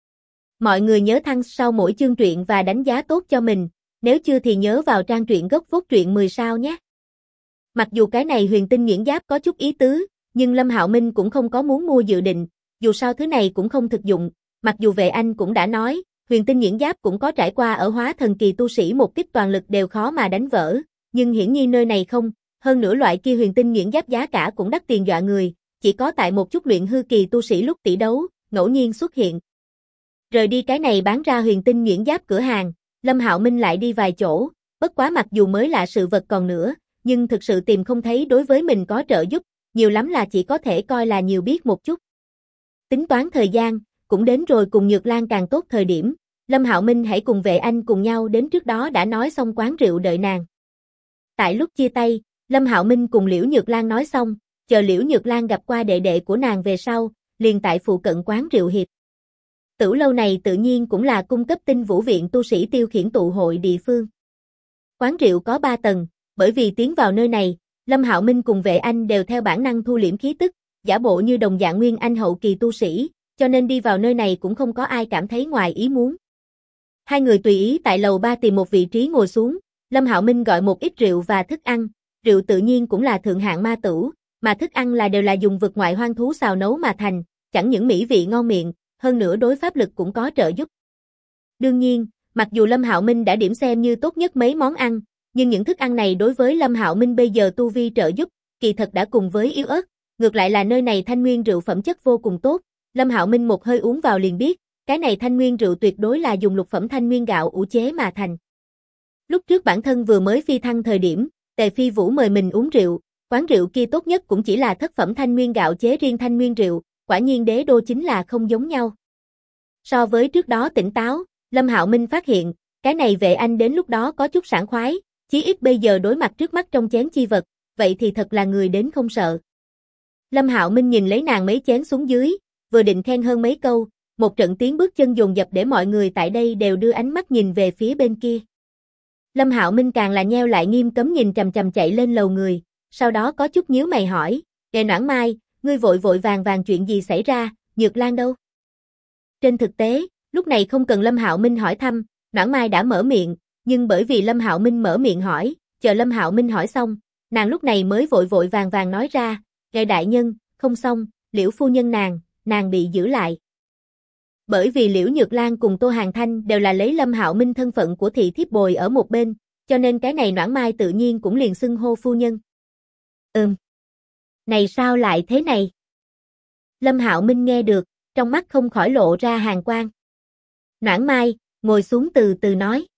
Mọi người nhớ thăng sau mỗi chương truyện và đánh giá tốt cho mình, nếu chưa thì nhớ vào trang truyện gốc phốt truyện 10 sao nhé. Mặc dù cái này huyền tinh nhuyễn giáp có chút ý tứ, nhưng Lâm Hạo Minh cũng không có muốn mua dự định, dù sao thứ này cũng không thực dụng, mặc dù Vệ Anh cũng đã nói, huyền tinh nhuyễn giáp cũng có trải qua ở hóa thần kỳ tu sĩ một kích toàn lực đều khó mà đánh vỡ, nhưng hiển nhiên nơi này không, hơn nữa loại kia huyền tinh nhuyễn giáp giá cả cũng đắt tiền dọa người, chỉ có tại một chút luyện hư kỳ tu sĩ lúc tỷ đấu, ngẫu nhiên xuất hiện. Rời đi cái này bán ra huyền tinh nhuyễn giáp cửa hàng, Lâm Hạo Minh lại đi vài chỗ, bất quá mặc dù mới lạ sự vật còn nữa, nhưng thực sự tìm không thấy đối với mình có trợ giúp, nhiều lắm là chỉ có thể coi là nhiều biết một chút. Tính toán thời gian, cũng đến rồi cùng Nhược Lan càng tốt thời điểm, Lâm Hạo Minh hãy cùng Vệ Anh cùng nhau đến trước đó đã nói xong quán rượu đợi nàng. Tại lúc chia tay, Lâm Hạo Minh cùng Liễu Nhược Lan nói xong, chờ Liễu Nhược Lan gặp qua đệ đệ của nàng về sau, liền tại phụ cận quán rượu hiệp. Tửu lâu này tự nhiên cũng là cung cấp Tinh Vũ viện tu sĩ tiêu khiển tụ hội địa phương. Quán rượu có 3 tầng, bởi vì tiến vào nơi này, Lâm Hạo Minh cùng Vệ Anh đều theo bản năng thu liễm khí tức, giả bộ như đồng dạng nguyên anh hậu kỳ tu sĩ, cho nên đi vào nơi này cũng không có ai cảm thấy ngoài ý muốn. Hai người tùy ý tại lầu 3 tìm một vị trí ngồi xuống, Lâm Hạo Minh gọi một ít rượu và thức ăn, rượu tự nhiên cũng là thượng hạng ma tửu, mà thức ăn đều là dùng vực ngoại hoang thú xào nấu mà thành, chẳng những mỹ vị ngon miệng, hơn nữa đối pháp lực cũng có trợ giúp. Đương nhiên, mặc dù Lâm Hạo Minh đã điểm xem như tốt nhất mấy món ăn, nhưng những thức ăn này đối với Lâm Hạo Minh bây giờ tu vi trợ giúp, kỳ thật đã cùng với yếu ớt, ngược lại là nơi này thanh nguyên rượu phẩm chất vô cùng tốt, Lâm Hạo Minh một hơi uống vào liền biết, cái này thanh nguyên rượu tuyệt đối là dùng lục phẩm thanh nguyên gạo ủ chế mà thành. Lúc trước bản thân vừa mới phi thăng thời điểm, Tề Phi Vũ mời mình uống rượu, quán rượu kia tốt nhất cũng chỉ là thất phẩm thanh nguyên gạo chế riêng thanh nguyên rượu, quả nhiên đế đô chính là không giống nhau. So với trước đó tỉnh táo, Lâm Hạo Minh phát hiện, cái này Vệ Anh đến lúc đó có chút sảng khoái, chí ít bây giờ đối mặt trước mắt trong chén chi vật, vậy thì thật là người đến không sợ. Lâm Hạo Minh nhìn lấy nàng mấy chén xuống dưới, vừa định khen hơn mấy câu, một trận tiếng bước chân dồn dập để mọi người tại đây đều đưa ánh mắt nhìn về phía bên kia. Lâm Hạo Minh càng là nheo lại nghiêm cấm nhìn chằm chằm chạy lên lầu người, sau đó có chút nhíu mày hỏi, "Kệ Noãn Mai, ngươi vội vội vàng vàng chuyện gì xảy ra, Nhược Lan đâu?" Trên thực tế, lúc này không cần Lâm Hạo Minh hỏi thăm, Noãn Mai đã mở miệng, nhưng bởi vì Lâm Hạo Minh mở miệng hỏi, chờ Lâm Hạo Minh hỏi xong, nàng lúc này mới vội vội vàng vàng nói ra, "Ngài đại nhân, không xong, Liễu phu nhân nàng bị giữ lại." Bởi vì Liễu Nhược Lan cùng Tô Hàn Thanh đều là lấy Lâm Hạo Minh thân phận của thị thiếp bồi ở một bên, cho nên cái này Noãn Mai tự nhiên cũng liền xưng hô phu nhân. Này sao lại thế này? Lâm Hạo Minh nghe được, trong mắt không khỏi lộ ra hàn quang. Noãn Mai, ngồi xuống từ từ nói.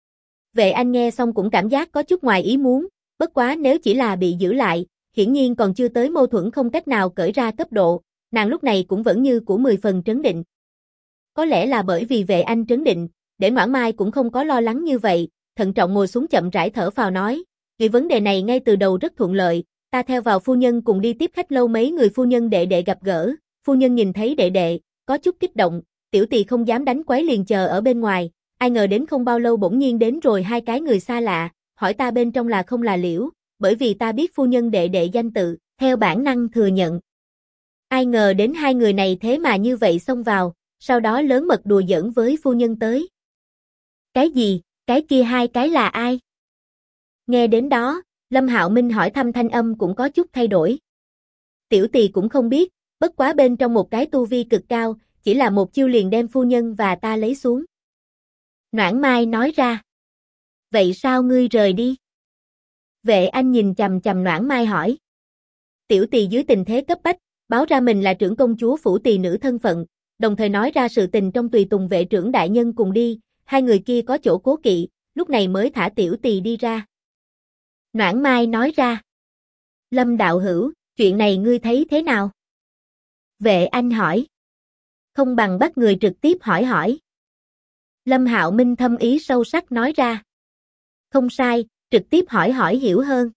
Vệ Anh nghe xong cũng cảm giác có chút ngoài ý muốn, bất quá nếu chỉ là bị giữ lại, hiển nhiên còn chưa tới mâu thuẫn không cách nào cởi ra cấp độ, nàng lúc này cũng vẫn như của 10 phần trấn định. Có lẽ là bởi vì Vệ Anh trấn định, để Noãn Mai cũng không có lo lắng như vậy, thận trọng ngồi xuống chậm rãi thở phào nói, "Vì vấn đề này ngay từ đầu rất thuận lợi, ta theo vào phu nhân cùng đi tiếp khách lâu mấy người phu nhân đệ đệ gặp gỡ, phu nhân nhìn thấy đệ đệ, có chút kích động, tiểu tỳ không dám đánh quấy liền chờ ở bên ngoài, ai ngờ đến không bao lâu bỗng nhiên đến rồi hai cái người xa lạ, hỏi ta bên trong là không là Liễu, bởi vì ta biết phu nhân đệ đệ danh tự, theo bản năng thừa nhận. Ai ngờ đến hai người này thế mà như vậy xông vào, sau đó lớn mật đùa giỡn với phu nhân tới." "Cái gì, cái kia hai cái là ai?" Nghe đến đó, Lâm Hạo Minh hỏi thăm thanh âm cũng có chút thay đổi. "Tiểu tỳ cũng không biết, bất quá bên trong một cái tu vi cực cao, chỉ là một chiêu liền đem phu nhân và ta lấy xuống." Noãn Mai nói ra. "Vậy sao ngươi rời đi?" Vệ Anh nhìn chằm chằm Noãn Mai hỏi. Tiểu tỳ dưới tình thế cấp bách, báo ra mình là trưởng công chúa phủ tỳ nữ thân phận, đồng thời nói ra sự tình trong tùy tùng vệ trưởng đại nhân cùng đi, hai người kia có chỗ cố kỵ, lúc này mới thả tiểu tỳ đi ra. Noãn Mai nói ra. "Lâm đạo hữu, chuyện này ngươi thấy thế nào?" Vệ Anh hỏi. "Không bằng bắt người trực tiếp hỏi." Lâm Hạo Minh thâm ý sâu sắc nói ra. "Không sai, trực tiếp hỏi hiểu hơn."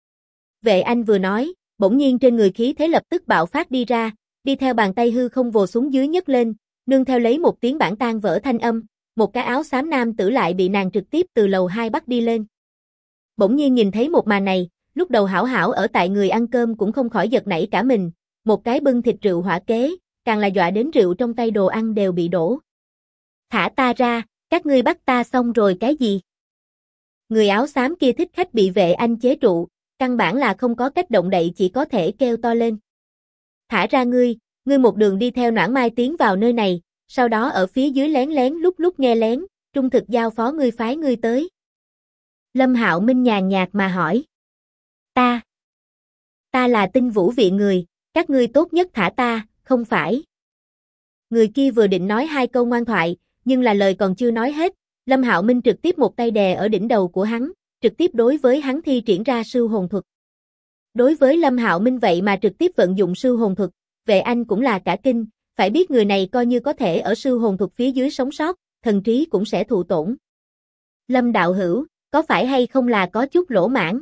Vệ Anh vừa nói, bỗng nhiên trên người khí thế lập tức bạo phát đi ra, đi theo bàn tay hư không vồ xuống dưới nhấc lên, nương theo lấy một tiếng bản tan vỡ thanh âm, một cái áo xám nam tử lại bị nàng trực tiếp từ lầu 2 bắt đi lên. Bỗng nhiên nhìn thấy một màn này, lúc đầu hảo hảo ở tại người ăn cơm cũng không khỏi giật nảy cả mình, một cái bưng thịt rượu hỏa kế, càng là dọa đến rượu trong tay đồ ăn đều bị đổ. "Thả ta ra, các ngươi bắt ta xong rồi cái gì?" Người áo xám kia thích khách bị Vệ Anh chế trụ, căn bản là không có cách động đậy, chỉ có thể kêu to lên. "Thả ra ngươi một đường đi theo Noãn Mai tiến vào nơi này, sau đó ở phía dưới lén lén lúc nghe lén, trung thực giao phó ngươi phái ngươi tới." Lâm Hạo Minh nhàn nhạt mà hỏi. Ta là Tinh Vũ viện người, các ngươi tốt nhất thả ta, không phải. Người kia vừa định nói hai câu ngoan thoại, nhưng là lời còn chưa nói hết, Lâm Hạo Minh trực tiếp một tay đè ở đỉnh đầu của hắn, trực tiếp đối với hắn thi triển ra sư hồn thuật. Đối với Lâm Hạo Minh vậy mà trực tiếp vận dụng sư hồn thuật, Vệ Anh cũng là cả kinh, phải biết người này coi như có thể ở sư hồn thuật phía dưới sống sót, thần trí cũng sẽ thụ tổn. Lâm đạo hữu, có phải hay không là có chút lỗ mãng?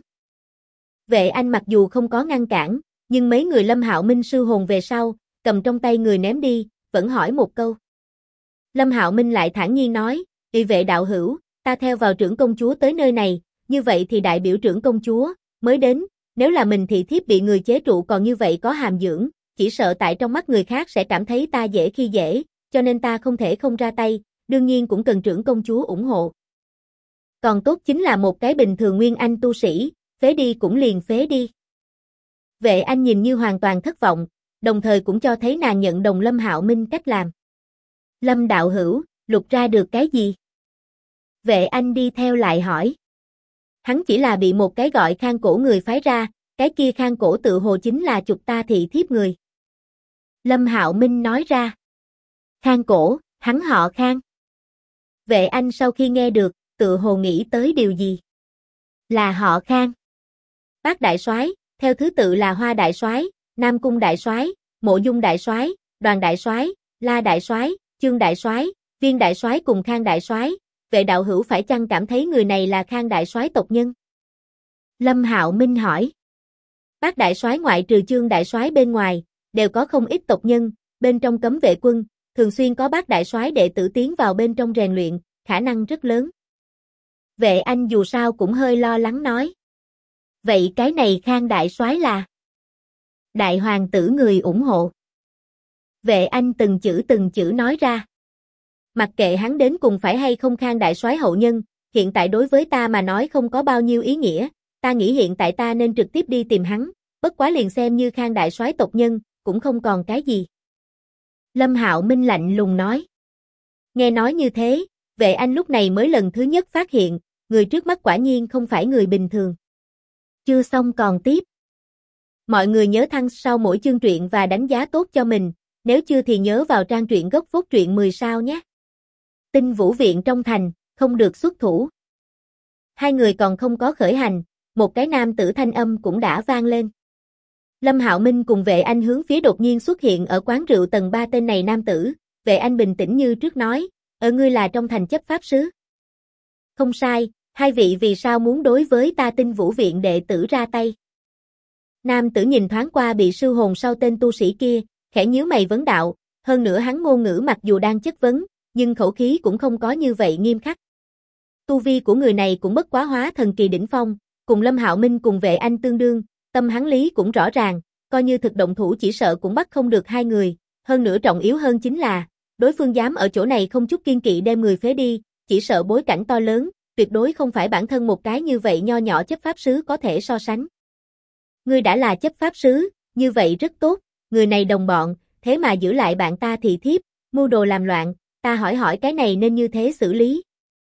Vệ Anh mặc dù không có ngăn cản, nhưng mấy người Lâm Hạo Minh sư hồn về sau, cầm trong tay người ném đi, vẫn hỏi một câu. Lâm Hạo Minh lại thản nhiên nói, Vệ đạo hữu, ta theo vào trưởng công chúa tới nơi này, như vậy thì đại biểu trưởng công chúa mới đến, nếu là mình thị thiếp bị người chế trụ còn như vậy có hàm dưỡng, chỉ sợ tại trong mắt người khác sẽ cảm thấy ta dễ khi dễ, cho nên ta không thể không ra tay, đương nhiên cũng cần trưởng công chúa ủng hộ. Còn tốt chính là một cái bình thường nguyên anh tu sĩ, phế đi cũng liền phế đi. Vệ Anh nhìn như hoàn toàn thất vọng, đồng thời cũng cho thấy nàng nhận đồng Lâm Hạo Minh cách làm. Lâm đạo hữu, lục ra được cái gì? Vệ Anh đi theo lại hỏi. Hắn chỉ là bị một cái gọi Khang Cổ người phái ra, cái kia Khang Cổ tự hồ chính là chụp ta thị thiếp người. Lâm Hạo Minh nói ra. Khang Cổ, hắn họ Khang. Vệ Anh sau khi nghe được, tự hồ nghĩ tới điều gì? Là họ Khang. Bác đại soái, theo thứ tự là Hoa đại soái, Nam Cung đại soái, Mộ Dung đại soái, Đoàn đại soái, La đại soái, Chương đại soái, Viên đại soái cùng Khang đại soái, Vệ đạo hữu phải chăng cảm thấy người này là Khang đại soái tộc nhân? Lâm Hạo Minh hỏi. Bác đại soái ngoại trừ Chương đại soái bên ngoài, đều có không ít tộc nhân, bên trong cấm vệ quân, thường xuyên có bác đại soái đệ tử tiến vào bên trong rèn luyện, khả năng rất lớn. Vệ Anh dù sao cũng hơi lo lắng nói. Vậy cái này Khang đại soái là đại hoàng tử người ủng hộ. Vệ Anh từng chữ nói ra. Mặc kệ hắn đến cùng phải hay không Khang đại soái hậu nhân, hiện tại đối với ta mà nói không có bao nhiêu ý nghĩa, ta nghĩ hiện tại ta nên trực tiếp đi tìm hắn, bất quá liền xem như Khang đại soái tộc nhân, cũng không còn cái gì. Lâm Hạo Minh lạnh lùng nói. Nghe nói như thế, Vệ Anh lúc này mới lần thứ nhất phát hiện, người trước mắt quả nhiên không phải người bình thường. Chưa xong còn tiếp. Mọi người nhớ thăng sau mỗi chương truyện và đánh giá tốt cho mình, nếu chưa thì nhớ vào trang truyện gốc phốt truyện 10 sao nhé. Tinh Vũ viện trong thành, không được xuất thủ. Hai người còn không có khởi hành, một cái nam tử thanh âm cũng đã vang lên. Lâm Hạo Minh cùng Vệ Anh hướng phía đột nhiên xuất hiện ở quán rượu tầng 3 tên này nam tử, Vệ Anh bình tĩnh như trước nói, ngươi là trong thành chấp pháp sứ. Không sai, hai vị vì sao muốn đối với ta Tinh Vũ viện đệ tử ra tay? Nam tử nhìn thoáng qua bị sư hồn sau tên tu sĩ kia, khẽ nhíu mày vấn đạo, hơn nữa hắn ngôn ngữ mặc dù đang chất vấn, nhưng khẩu khí cũng không có như vậy nghiêm khắc. Tu vi của người này cũng bất quá hóa thần kỳ đỉnh phong, cùng Lâm Hạo Minh cùng Vệ Anh tương đương, tâm hắn lý cũng rõ ràng, coi như thực động thủ chỉ sợ cũng bắt không được hai người, hơn nữa trọng yếu hơn chính là, đối phương dám ở chỗ này không chút kiên kỵ đem người phế đi, chỉ sợ bối cảnh to lớn, tuyệt đối không phải bản thân một cái như vậy nho nhỏ chấp pháp sứ có thể so sánh. Ngươi đã là chấp pháp sứ, như vậy rất tốt, người này đồng bọn, thế mà giữ lại bạn ta thị thiếp, mưu đồ làm loạn, ta hỏi cái này nên như thế xử lý.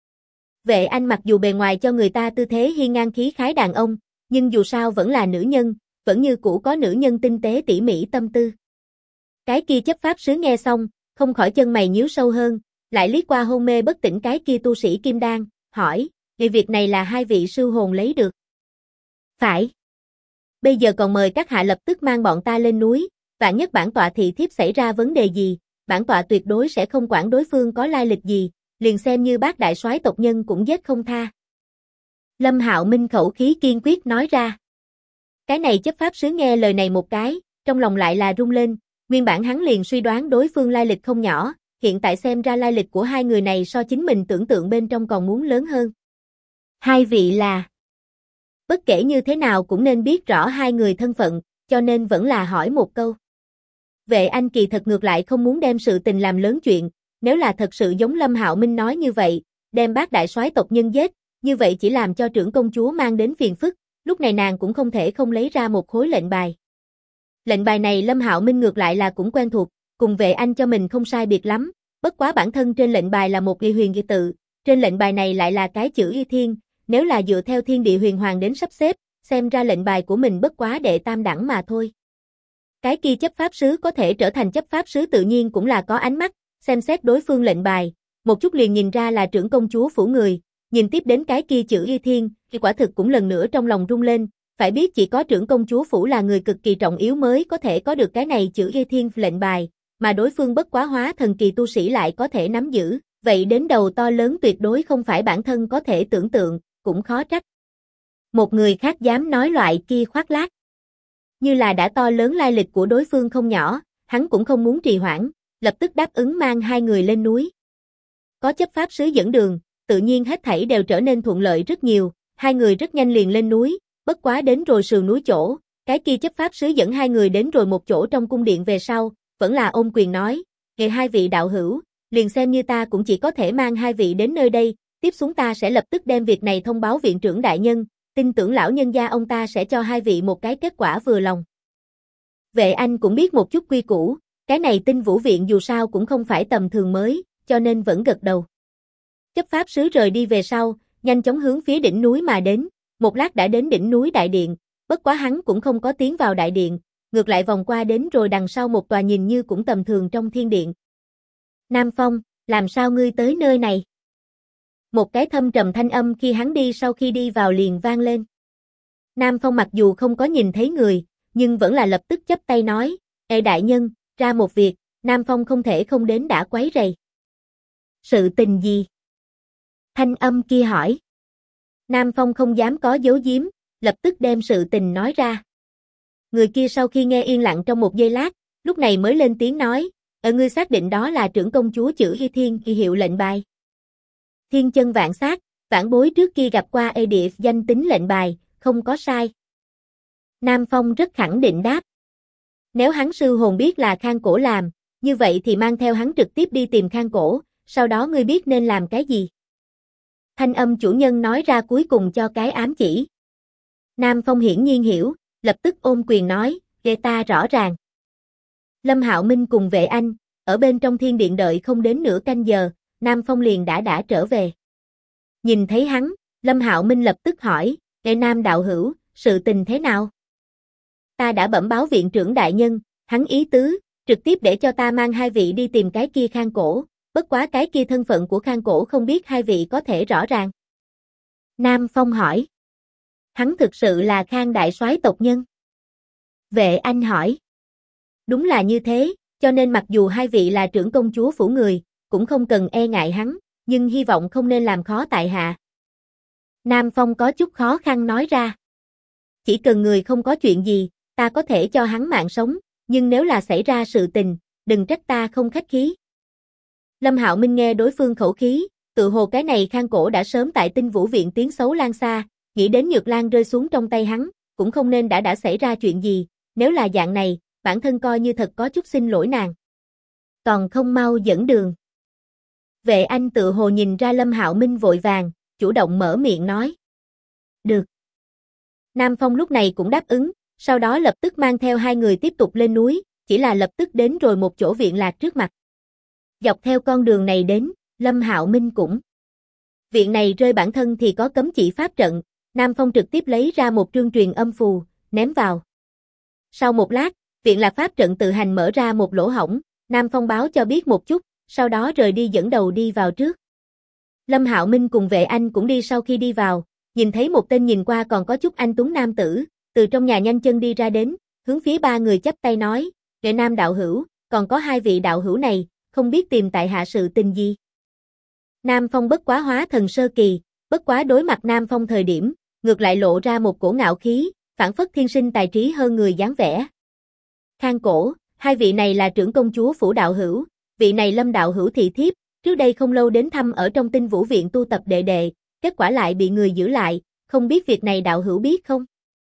Vệ Anh mặc dù bề ngoài cho người ta tư thế hiên ngang khí khái đàn ông, nhưng dù sao vẫn là nữ nhân, vẫn như cũ có nữ nhân tinh tế tỉ mỉ tâm tư. Cái kia chấp pháp sứ nghe xong, không khỏi chân mày nhíu sâu hơn, lại liếc qua hôn mê bất tỉnh cái kia tu sĩ Kim Đan, hỏi, việc này là hai vị sư hồn lấy được. Phải. Bây giờ còn mời các hạ lập tức mang bọn ta lên núi, vạn nhất bản tọa thị thiếp xảy ra vấn đề gì, bản tọa tuyệt đối sẽ không quản đối phương có lai lịch gì, liền xem như bác đại soái tộc nhân cũng giết không tha. Lâm Hạo Minh khẩu khí kiên quyết nói ra. Cái này chấp pháp sứ nghe lời này một cái, trong lòng lại là rung lên, nguyên bản hắn liền suy đoán đối phương lai lịch không nhỏ, hiện tại xem ra lai lịch của hai người này so chính mình tưởng tượng bên trong còn muốn lớn hơn. Hai vị là... Bất kể như thế nào cũng nên biết rõ hai người thân phận, cho nên vẫn là hỏi một câu. Vệ Anh kỳ thật ngược lại không muốn đem sự tình làm lớn chuyện, nếu là thật sự giống Lâm Hạo Minh nói như vậy, đem bác đại soái tộc nhân giết, như vậy chỉ làm cho trưởng công chúa mang đến phiền phức, lúc này nàng cũng không thể không lấy ra một khối lệnh bài. Lệnh bài này Lâm Hạo Minh ngược lại là cũng quen thuộc, cùng Vệ Anh cho mình không sai biệt lắm, bất quá bản thân trên lệnh bài là một Y huyền ghi tự, trên lệnh bài này lại là cái chữ Y Thiên, nếu là dựa theo thiên địa huyền hoàng đến sắp xếp, xem ra lệnh bài của mình bất quá đệ tam đẳng mà thôi. Cái kia chấp pháp sứ có thể trở thành chấp pháp sứ tự nhiên cũng là có ánh mắt, xem xét đối phương lệnh bài, một chút liền nhìn ra là trưởng công chúa phủ người, nhìn tiếp đến cái kia chữ Y Thiên, thì quả thực cũng lần nữa trong lòng rung lên, phải biết chỉ có trưởng công chúa phủ là người cực kỳ trọng yếu mới có thể có được cái này chữ Y Thiên lệnh bài, mà đối phương bất quá hóa thần kỳ tu sĩ lại có thể nắm giữ, vậy đến đầu to lớn tuyệt đối không phải bản thân có thể tưởng tượng, cũng khó trách. Một người khác dám nói loại kia khoác lác. Như là đã to lớn lai lịch của đối phương không nhỏ, hắn cũng không muốn trì hoãn, lập tức đáp ứng mang hai người lên núi. Có chấp pháp sứ dẫn đường, tự nhiên hết thảy đều trở nên thuận lợi rất nhiều, hai người rất nhanh liền lên núi, bất quá đến rồi sườn núi chỗ, cái kia chấp pháp sứ dẫn hai người đến rồi một chỗ trong cung điện về sau, vẫn là ôm quyền nói, "Nghề hai vị đạo hữu, liền xem như ta cũng chỉ có thể mang hai vị đến nơi đây, tiếp xuống ta sẽ lập tức đem việc này thông báo viện trưởng đại nhân, tin tưởng lão nhân gia ông ta sẽ cho hai vị một cái kết quả vừa lòng." Vệ Anh cũng biết một chút quy củ, cái này Tinh Vũ viện dù sao cũng không phải tầm thường mới, cho nên vẫn gật đầu. Chấp pháp sứ rời đi về sau, nhanh chóng hướng phía đỉnh núi mà đến, một lát đã đến đỉnh núi đại điện, bất quá hắn cũng không có tiến vào đại điện, ngược lại vòng qua đến rồi đằng sau một tòa nhìn như cũng tầm thường trong thiên điện. "Nam Phong, làm sao ngươi tới nơi này?" Một cái thâm trầm thanh âm khi hắn đi sau khi đi vào liền vang lên. Nam Phong mặc dù không có nhìn thấy người, nhưng vẫn là lập tức chắp tay nói, "Ê đại nhân, ra một việc, Nam Phong không thể không đến đã quấy rầy." "Sự tình gì?" Thanh âm kia hỏi. Nam Phong không dám có giấu giếm, lập tức đem sự tình nói ra. Người kia sau khi nghe yên lặng trong một giây lát, lúc này mới lên tiếng nói, ngươi xác định đó là trưởng công chúa chữ Y Thiên ghi hiệu lệnh bài?" "Thiên chân vạn sát, vãn bối trước kia gặp qua Edith danh tính lệnh bài, không có sai." Nam Phong rất khẳng định đáp. Nếu hắn sư hồn biết là Khang Cổ làm, như vậy thì mang theo hắn trực tiếp đi tìm Khang Cổ, sau đó ngươi biết nên làm cái gì? Thanh âm chủ nhân nói ra cuối cùng cho cái ám chỉ. Nam Phong hiển nhiên hiểu, lập tức ôm quyền nói, "Ghê ta rõ ràng." Lâm Hạo Minh cùng Vệ Anh, ở bên trong thiên điện đợi không đến nửa canh giờ, Nam Phong liền đã trở về. Nhìn thấy hắn, Lâm Hạo Minh lập tức hỏi, "Ê Nam đạo hữu, sự tình thế nào?" "Ta đã bẩm báo viện trưởng đại nhân, hắn ý tứ, trực tiếp để cho ta mang hai vị đi tìm cái kia Khang Cổ, bất quá cái kia thân phận của Khang Cổ không biết hai vị có thể rõ ràng." Nam Phong hỏi. "Hắn thực sự là Khang đại soái tộc nhân?" Vệ Anh hỏi. "Đúng là như thế, cho nên mặc dù hai vị là trưởng công chúa phủ người, cũng không cần e ngại hắn, nhưng hy vọng không nên làm khó tại hạ." Nam Phong có chút khó khăn nói ra. "Chỉ cần người không có chuyện gì, ta có thể cho hắn mạng sống, nhưng nếu là xảy ra sự tình, đừng trách ta không khách khí." Lâm Hạo Minh nghe đối phương khẩu khí, tự hồ cái này Khang Cổ đã sớm tại Tinh Vũ viện tiếng xấu lan xa, nghĩ đến Nhược Lan rơi xuống trong tay hắn, cũng không nên đã xảy ra chuyện gì, nếu là dạng này, bản thân coi như thật có chút xin lỗi nàng. Còn không mau dẫn đường. Vệ Anh tự hồ nhìn ra Lâm Hạo Minh vội vàng, chủ động mở miệng nói. "Được." Nam Phong lúc này cũng đáp ứng, sau đó lập tức mang theo hai người tiếp tục lên núi, chỉ là lập tức đến rồi một chỗ viện lạc trước mặt. Dọc theo con đường này đến, Lâm Hạo Minh cũng. Viện này rơi bản thân thì có cấm chỉ pháp trận, Nam Phong trực tiếp lấy ra một trương truyền âm phù, ném vào. Sau một lát, viện lạc pháp trận tự hành mở ra một lỗ hổng, Nam Phong báo cho biết một chút, sau đó rời đi dẫn đầu đi vào trước. Lâm Hạo Minh cùng Vệ Anh cũng đi sau khi đi vào, nhìn thấy một tên nhìn qua còn có chút anh tuấn nam tử, từ trong nhà nhanh chân đi ra đến, hướng phía ba người chắp tay nói, "Vệ Nam đạo hữu, còn có hai vị đạo hữu này, không biết tìm tại hạ sự tình gì?" Nam Phong bất quá hóa thần sơ kỳ, bất quá đối mặt Nam Phong thời điểm, ngược lại lộ ra một cổ ngạo khí, phảng phất thiên sinh tài trí hơn người dáng vẻ. "Khang Cổ, hai vị này là trưởng công chúa phủ đạo hữu, vị này Lâm đạo hữu thị thiếp, trước đây không lâu đến thăm ở trong Tinh Vũ viện tu tập đệ đệ, kết quả lại bị người giữ lại, không biết việc này đạo hữu biết không?"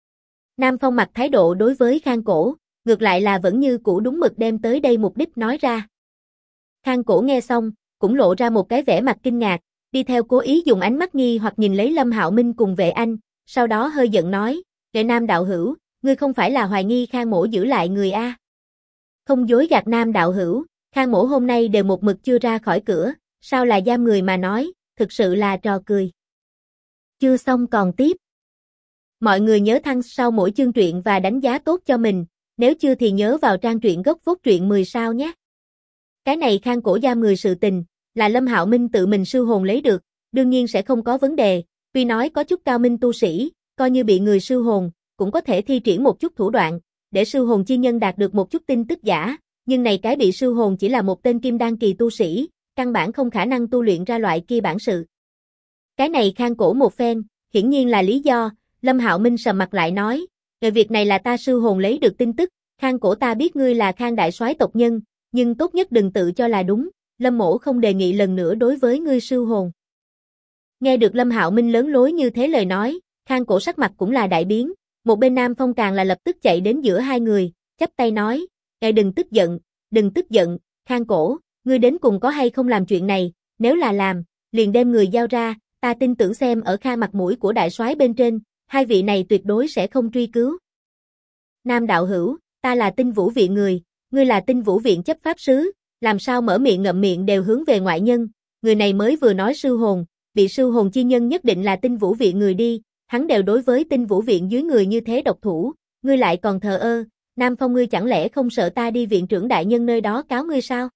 Nam Phong mặc thái độ đối với Khang Cổ, ngược lại là vẫn như cũ đúng mực đem tới đây mục đích nói ra. Khang Cổ nghe xong, cũng lộ ra một cái vẻ mặt kinh ngạc, đi theo cố ý dùng ánh mắt nghi hoặc nhìn lấy Lâm Hạo Minh cùng Vệ Anh, sau đó hơi giận nói, "Vệ Nam đạo hữu, ngươi không phải là hoài nghi Khang mỗ giữ lại người a?" "Không dối gạt Nam đạo hữu, Khang mỗ hôm nay đều một mực chưa ra khỏi cửa, sao là giam người mà nói, thực sự là trò cười." Chưa xong còn tiếp. Mọi người nhớ thăng sau mỗi chương truyện và đánh giá tốt cho mình, nếu chưa thì nhớ vào trang truyện gốc Vốt Truyện 10 sao nhé. Cái này Khang Cổ giam người sự tình, là Lâm Hạo Minh tự mình siêu hồn lấy được, đương nhiên sẽ không có vấn đề, tuy nói có chút cao minh tu sĩ, coi như bị người siêu hồn, cũng có thể thi triển một chút thủ đoạn, để siêu hồn chi nhân đạt được một chút tin tức giả, nhưng này cái bị siêu hồn chỉ là một tên kim đan kỳ tu sĩ, căn bản không khả năng tu luyện ra loại kia bản sự. Cái này Khang Cổ một phen, hiển nhiên là lý do, Lâm Hạo Minh sầm mặt lại nói, về việc này là ta siêu hồn lấy được tin tức, Khang Cổ ta biết ngươi là Khang đại soái tộc nhân, nhưng tốt nhất đừng tự cho là đúng, Lâm mỗ không đề nghị lần nữa đối với ngươi siêu hồn. Nghe được Lâm Hạo Minh lớn lối như thế lời nói, Khang Cổ sắc mặt cũng là đại biến, một bên Nam Phong càng là lập tức chạy đến giữa hai người, chắp tay nói, ngài đừng tức giận, Khang Cổ, ngươi đến cùng có hay không làm chuyện này, nếu là làm, liền đem người giao ra, ta tin tưởng xem ở Kha mặt mũi của đại soái bên trên, hai vị này tuyệt đối sẽ không truy cứu. Nam đạo hữu, ta là Tinh Vũ viện người, ngươi là Tinh Vũ viện chấp pháp sứ, làm sao mở miệng ngậm miệng đều hướng về ngoại nhân, người này mới vừa nói siêu hồn, bị siêu hồn chi nhân nhất định là Tinh Vũ viện người đi, hắn đều đối với Tinh Vũ viện dưới người như thế độc thủ, ngươi lại còn thờ ơ, Nam Phong ngươi chẳng lẽ không sợ ta đi viện trưởng đại nhân nơi đó cáo ngươi sao?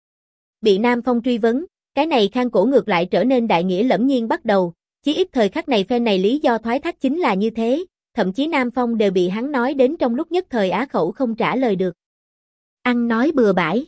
Bị Nam Phong truy vấn, cái này Khang Cổ ngược lại trở nên đại nghĩa lẫm nhiên bắt đầu, chí ít thời khắc này phen này lý do thoái thác chính là như thế, thậm chí Nam Phong đều bị hắn nói đến trong lúc nhất thời á khẩu không trả lời được. Ăn nói bừa bãi.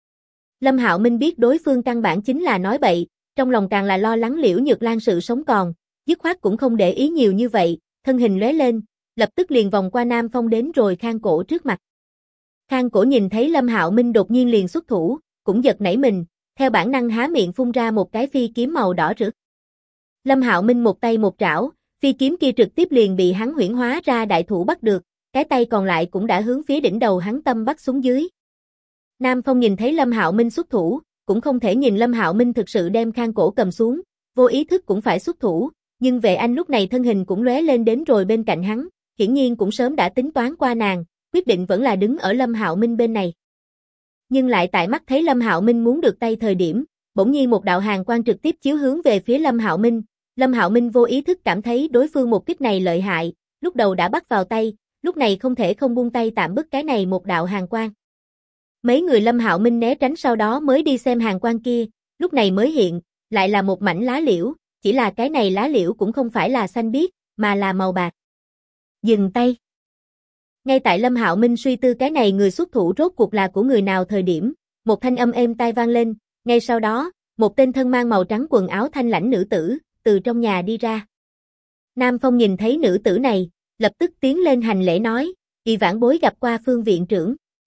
Lâm Hạo Minh biết đối phương căn bản chính là nói bậy, trong lòng càng là lo lắng Liễu Nhược Lan sự sống còn, dứt khoát cũng không để ý nhiều như vậy, thân hình lóe lên, lập tức liền vòng qua Nam Phong đến rồi Khang Cổ trước mặt. Khang Cổ nhìn thấy Lâm Hạo Minh đột nhiên liền xuất thủ, cũng giật nảy mình, theo bản năng há miệng phun ra một cái phi kiếm màu đỏ rực. Lâm Hạo Minh một tay một trảo, phi kiếm kia trực tiếp liền bị hắn huyễn hóa ra đại thủ bắt được, cái tay còn lại cũng đã hướng phía đỉnh đầu hắn tâm bắt xuống dưới. Nam Phong nhìn thấy Lâm Hạo Minh xuất thủ, cũng không thể nhìn Lâm Hạo Minh thực sự đem Khang Cổ cầm xuống, vô ý thức cũng phải xuất thủ, nhưng Vệ Anh lúc này thân hình cũng lóe lên đến rồi bên cạnh hắn, hiển nhiên cũng sớm đã tính toán qua nàng, quyết định vẫn là đứng ở Lâm Hạo Minh bên này. Nhưng lại tại mắt thấy Lâm Hạo Minh muốn được tay thời điểm, bỗng nhiên một đạo hàn quang trực tiếp chiếu hướng về phía Lâm Hạo Minh. Lâm Hạo Minh vô ý thức cảm thấy đối phương một kích này lợi hại, lúc đầu đã bắt vào tay, lúc này không thể không buông tay tạm bức cái này một đạo hàn quang. Mấy người Lâm Hạo Minh né tránh sau đó mới đi xem hàn quang kia, lúc này mới hiện, lại là một mảnh lá liễu, chỉ là cái này lá liễu cũng không phải là xanh biếc, mà là màu bạc. Dừng tay. Ngay tại Lâm Hạo Minh suy tư cái này người xuất thủ rốt cuộc là của người nào thời điểm, một thanh âm êm tai vang lên, ngay sau đó, một tên thân mang màu trắng quần áo thanh lãnh nữ tử, từ trong nhà đi ra. Nam Phong nhìn thấy nữ tử này, lập tức tiến lên hành lễ nói, Y vãn bối gặp qua Phương viện trưởng.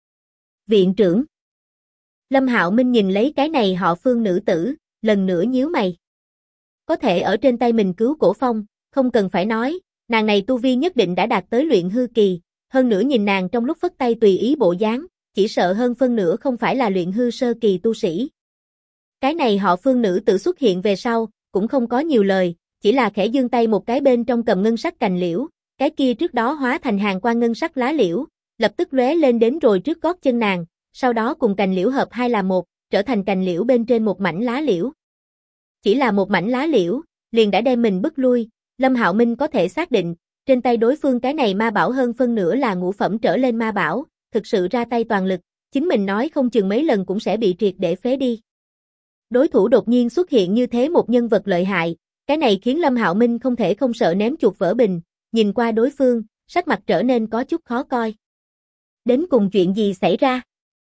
Viện trưởng. Lâm Hạo Minh nhìn lấy cái này họ Phương nữ tử, lần nữa nhíu mày. Có thể ở trên tay mình cứu Cổ Phong, không cần phải nói, nàng này tu vi nhất định đã đạt tới luyện hư kỳ, hơn nữa nhìn nàng trong lúc phất tay tùy ý bộ dáng, chỉ sợ hơn phân nửa không phải là luyện hư sơ kỳ tu sĩ. Cái này họ Phương nữ tử xuất hiện về sau, cũng không có nhiều lời, chỉ là khẽ giương tay một cái bên trong cầm ngân sắc cành liễu, cái kia trước đó hóa thành hàng quang ngân sắc lá liễu, lập tức lóe lên đến rồi trước gót chân nàng, sau đó cùng cành liễu hợp hai là một, trở thành cành liễu bên trên một mảnh lá liễu. Chỉ là một mảnh lá liễu, liền đã đem mình bức lui, Lâm Hạo Minh có thể xác định, trên tay đối phương cái này ma bảo hơn phân nửa là ngũ phẩm trở lên ma bảo, thực sự ra tay toàn lực, chính mình nói không chừng mấy lần cũng sẽ bị triệt để phế đi. Đối thủ đột nhiên xuất hiện như thế một nhân vật lợi hại, cái này khiến Lâm Hạo Minh không thể không sợ ném chuột vỡ bình, nhìn qua đối phương, sắc mặt trở nên có chút khó coi. Đến cùng chuyện gì xảy ra?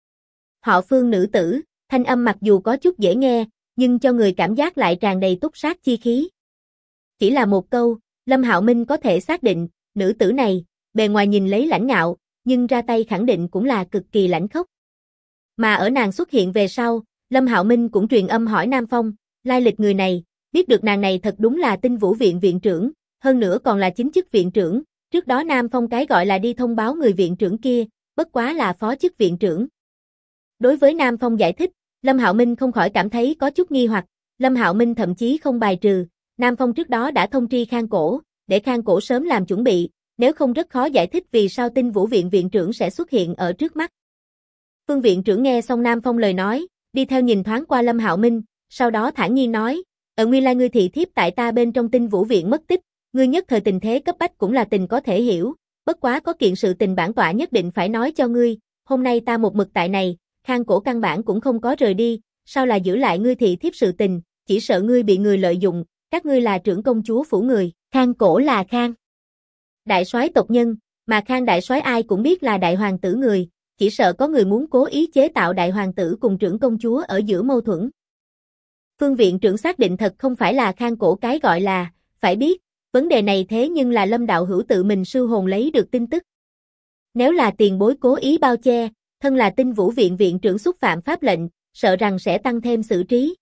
Họ Phương nữ tử, thanh âm mặc dù có chút dễ nghe, nhưng cho người cảm giác lại tràn đầy túc sát chi khí. Chỉ là một câu, Lâm Hạo Minh có thể xác định, nữ tử này, bề ngoài nhìn lấy lãnh ngạo, nhưng ra tay khẳng định cũng là cực kỳ lãnh khốc. Mà ở nàng xuất hiện về sau, Lâm Hạo Minh cũng truyền âm hỏi Nam Phong, lai lịch người này, biết được nàng này thật đúng là Tinh Vũ viện viện trưởng, hơn nữa còn là chính chức viện trưởng, trước đó Nam Phong cái gọi là đi thông báo người viện trưởng kia, bất quá là phó chức viện trưởng. Đối với Nam Phong giải thích, Lâm Hạo Minh không khỏi cảm thấy có chút nghi hoặc, Lâm Hạo Minh thậm chí không bài trừ, Nam Phong trước đó đã thông tri Khang Cổ, để Khang Cổ sớm làm chuẩn bị, nếu không rất khó giải thích vì sao Tinh Vũ viện viện trưởng sẽ xuất hiện ở trước mắt. Phương viện trưởng nghe xong Nam Phong lời nói, đi theo nhìn thoáng qua Lâm Hạo Minh, sau đó thản nhiên nói, ở nguyên lai ngươi thị thiếp tại ta bên trong Tinh Vũ viện mất tích, ngươi nhất thời tình thế cấp bách cũng là tình có thể hiểu, bất quá có kiện sự tình bản tọa nhất định phải nói cho ngươi, hôm nay ta một mực tại này, Khang Cổ căn bản cũng không có rời đi, sao là giữ lại ngươi thị thiếp sự tình, chỉ sợ ngươi bị người lợi dụng, các ngươi là trưởng công chúa phủ người, Khang Cổ là Khang đại soái tộc nhân, mà Khang đại soái ai cũng biết là đại hoàng tử người, chỉ sợ có người muốn cố ý chế tạo đại hoàng tử cùng trưởng công chúa ở giữa mâu thuẫn. Phương viện trưởng xác định thật không phải là Khang Cổ cái gọi là, phải biết, vấn đề này thế nhưng là Lâm đạo hữu tự mình sư hồn lấy được tin tức. Nếu là tiền bối cố ý bao che, thân là Tinh Vũ viện viện trưởng xúc phạm pháp lệnh, sợ rằng sẽ tăng thêm xử trí.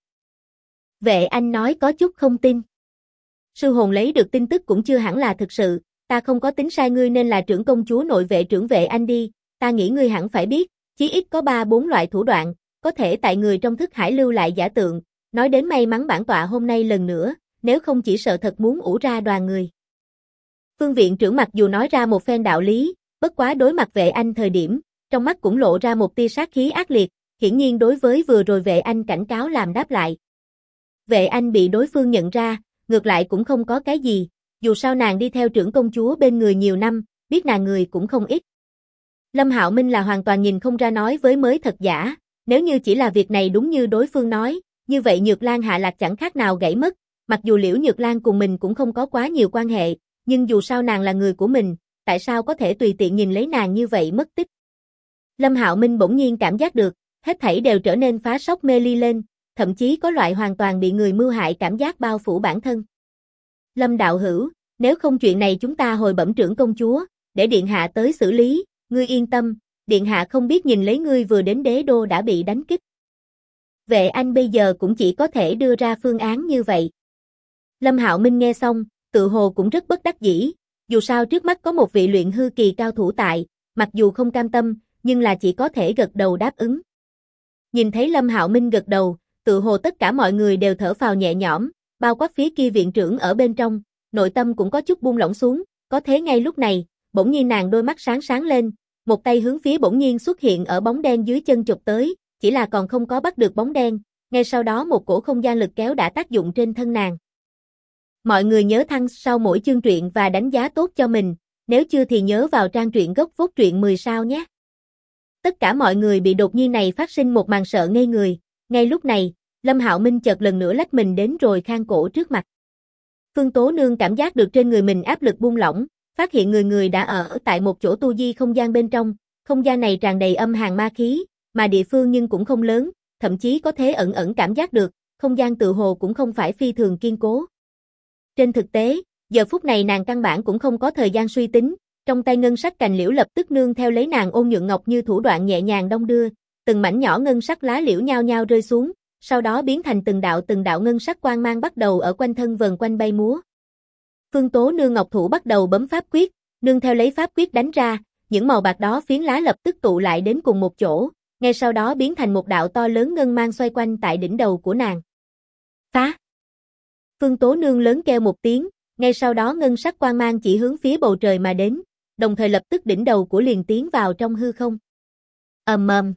Vệ Anh nói có chút không tin. Sư hồn lấy được tin tức cũng chưa hẳn là thực sự, ta không có tính sai ngươi nên là trưởng công chúa nội vệ trưởng Vệ Anh đi, ta nghĩ ngươi hẳn phải biết, chí ít có 3-4 loại thủ đoạn, có thể tại người trong thức hải lưu lại giả tượng, nói đến may mắn bản tọa hôm nay lần nữa, nếu không chỉ sợ thật muốn ủ ra đoàn người. Phương viện trưởng mặc dù nói ra một phen đạo lý, bất quá đối mặt Vệ Anh thời điểm, trong mắt cũng lộ ra một tia sát khí ác liệt, hiển nhiên đối với vừa rồi Vệ Anh cảnh cáo làm đáp lại. Vệ Anh bị đối phương nhận ra, ngược lại cũng không có cái gì, dù sao nàng đi theo trưởng công chúa bên người nhiều năm, biết nàng người cũng không ít. Lâm Hạo Minh là hoàn toàn nhìn không ra nói với mới thật giả, nếu như chỉ là việc này đúng như đối phương nói, như vậy Nhược Lan hạ lạc chẳng khác nào gãy mất, mặc dù Liễu Nhược Lan cùng mình cũng không có quá nhiều quan hệ, nhưng dù sao nàng là người của mình, tại sao có thể tùy tiện nhìn lấy nàng như vậy mất tích. Lâm Hạo Minh bỗng nhiên cảm giác được, hết thảy đều trở nên phá sốc mê ly lên, thậm chí có loại hoàn toàn bị người mưu hại cảm giác bao phủ bản thân. Lâm đạo hữu, nếu không chuyện này chúng ta hồi bẩm trưởng công chúa, để điện hạ tới xử lý, ngươi yên tâm, điện hạ không biết nhìn lấy ngươi vừa đến đế đô đã bị đánh kích. Vệ Anh bây giờ cũng chỉ có thể đưa ra phương án như vậy. Lâm Hạo Minh nghe xong, tự hồ cũng rất bất đắc dĩ, dù sao trước mắt có một vị luyện hư kỳ cao thủ tại, mặc dù không cam tâm, nhưng là chỉ có thể gật đầu đáp ứng. Nhìn thấy Lâm Hạo Minh gật đầu, tự hồ tất cả mọi người đều thở phào nhẹ nhõm, bao quát phía kia viện trưởng ở bên trong, nội tâm cũng có chút buông lỏng xuống, có thế ngay lúc này, bỗng nhiên nàng đôi mắt sáng sáng lên, một tay hướng phía bỗng nhiên xuất hiện ở bóng đen dưới chân chụp tới, chỉ là còn không có bắt được bóng đen, ngay sau đó một cổ không gian lực kéo đã tác dụng trên thân nàng. Mọi người nhớ thăng sau mỗi chương truyện và đánh giá tốt cho mình, nếu chưa thì nhớ vào trang truyện gốc phốt truyện 10 sao nhé. Tất cả mọi người bị đột nhiên này phát sinh một màn sợ ngây người, ngay lúc này, Lâm Hạo Minh chợt lần nữa lách mình đến rồi Khang Cổ trước mặt. Phương Tố Nương cảm giác được trên người mình áp lực buông lỏng, phát hiện người đã ở tại một chỗ tu di không gian bên trong, không gian này tràn đầy âm hàn ma khí, mà địa phương nhưng cũng không lớn, thậm chí có thể ẩn ẩn cảm giác được, không gian tự hồ cũng không phải phi thường kiên cố. Trên thực tế, giờ phút này nàng căn bản cũng không có thời gian suy tính, trong tay ngân sắc cành liễu lập tức nương theo lấy nàng ôn nhuận ngọc như thủ đoạn nhẹ nhàng đong đưa, từng mảnh nhỏ ngân sắc lá liễu nhao nhao rơi xuống, sau đó biến thành từng đạo ngân sắc quang mang bắt đầu ở quanh thân vần quanh bay múa. Phương Tố Nương ngọc thủ bắt đầu bấm pháp quyết, nương theo lấy pháp quyết đánh ra, những màu bạc đó phiến lá lập tức tụ lại đến cùng một chỗ, ngay sau đó biến thành một đạo to lớn ngân mang xoay quanh tại đỉnh đầu của nàng. Phá! Phương Tố Nương lớn kêu một tiếng, ngay sau đó ngân sắc quang mang chỉ hướng phía bầu trời mà đến, đồng thời lập tức đỉnh đầu của liền tiến vào trong hư không. Ầm ầm.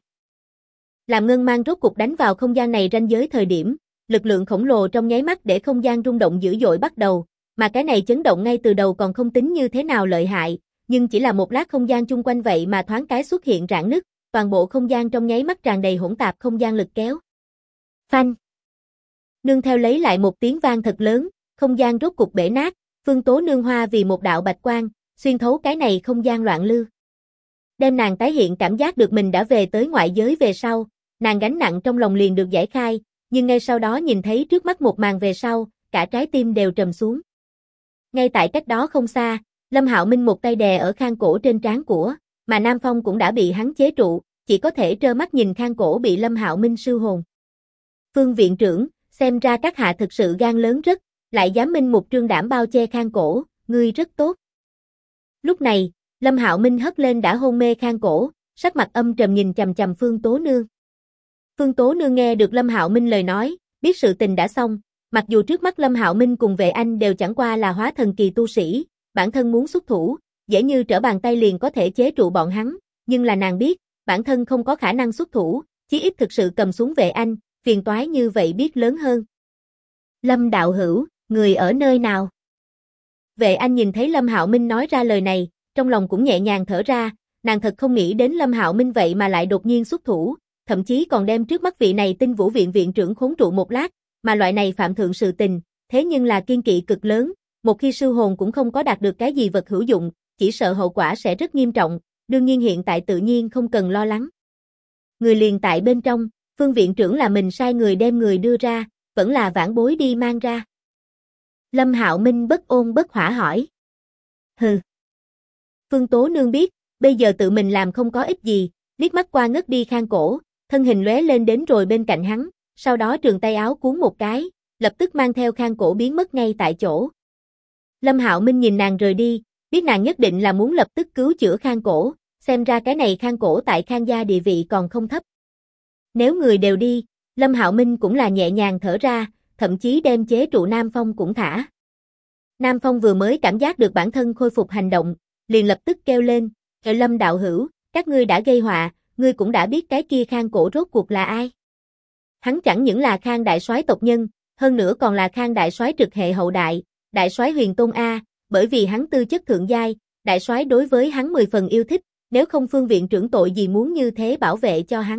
Làm ngân mang rốt cục đánh vào không gian này ranh giới thời điểm, lực lượng khổng lồ trong nháy mắt để không gian rung động dữ dội bắt đầu, mà cái này chấn động ngay từ đầu còn không tính như thế nào lợi hại, nhưng chỉ là một lát không gian chung quanh vậy mà thoáng cái xuất hiện rạn nứt, toàn bộ không gian trong nháy mắt tràn đầy hỗn tạp không gian lực kéo. Phanh. Nương theo lấy lại một tiếng vang thật lớn, không gian rốt cục bể nát, Phương Tố Nương hoa vì một đạo bạch quang, xuyên thấu cái này không gian loạn lưu. Đem nàng tái hiện cảm giác được mình đã về tới ngoại giới về sau, nàng gánh nặng trong lòng liền được giải khai, nhưng ngay sau đó nhìn thấy trước mắt một màn về sau, cả trái tim đều trầm xuống. Ngay tại cách đó không xa, Lâm Hạo Minh một tay đè ở Khang Cổ trên trán của, mà Nam Phong cũng đã bị hắn chế trụ, chỉ có thể trơ mắt nhìn Khang Cổ bị Lâm Hạo Minh siêu hồn. Phương viện trưởng, xem ra các hạ thực sự gan lớn rất, lại dám minh một trương đảm bao che Khang Cổ, ngươi rất tốt. Lúc này, Lâm Hạo Minh hất lên đã hôn mê Khang Cổ, sắc mặt âm trầm nhìn chằm chằm Phương Tố Nương. Phương Tố Nương nghe được Lâm Hạo Minh lời nói, biết sự tình đã xong, mặc dù trước mắt Lâm Hạo Minh cùng Vệ Anh đều chẳng qua là hóa thần kỳ tu sĩ, bản thân muốn xuất thủ, dễ như trở bàn tay liền có thể chế trụ bọn hắn, nhưng là nàng biết, bản thân không có khả năng xuất thủ, chí ít thực sự cầm xuống Vệ Anh, phiền toái như vậy biết lớn hơn. Lâm đạo hữu, người ở nơi nào? Vệ Anh nhìn thấy Lâm Hạo Minh nói ra lời này, trong lòng cũng nhẹ nhàng thở ra, nàng thật không nghĩ đến Lâm Hạo Minh vậy mà lại đột nhiên xuất thủ, thậm chí còn đem trước mắt vị này Tinh Vũ viện viện trưởng khốn trụ một lát, mà loại này phạm thượng sự tình, thế nhưng là kiên kỵ cực lớn, một khi sư hồn cũng không có đạt được cái gì vật hữu dụng, chỉ sợ hậu quả sẽ rất nghiêm trọng, đương nhiên hiện tại tự nhiên không cần lo lắng. Người liền tại bên trong, Phương viện trưởng là mình sai người đem người đưa ra, vẫn là vãn bối đi mang ra. Lâm Hạo Minh bất ôn bất hỏa hỏi. Hừ. Phương Tố Nương biết, bây giờ tự mình làm không có ích gì, liếc mắt qua ngất đi Khang Cổ, thân hình lóe lên đến rồi bên cạnh hắn, sau đó trường tay áo cuốn một cái, lập tức mang theo Khang Cổ biến mất ngay tại chỗ. Lâm Hạo Minh nhìn nàng rời đi, biết nàng nhất định là muốn lập tức cứu chữa Khang Cổ, xem ra cái này Khang Cổ tại Khang gia địa vị còn không thấp. Nếu người đều đi, Lâm Hạo Minh cũng là nhẹ nhàng thở ra, thậm chí đem chế trụ Nam Phong cũng thả. Nam Phong vừa mới cảm giác được bản thân khôi phục hành động, liền lập tức kêu lên, Lâm đạo hữu, các ngươi đã gây họa, ngươi cũng đã biết cái kia Khang Cổ rốt cuộc là ai. Hắn chẳng những là Khang đại soái tộc nhân, hơn nữa còn là Khang đại soái trực hệ hậu đại soái Huyền Tôn A, bởi vì hắn tư chất thượng giai, đại soái đối với hắn 10 phần yêu thích, nếu không Phương viện trưởng tội gì muốn như thế bảo vệ cho hắn.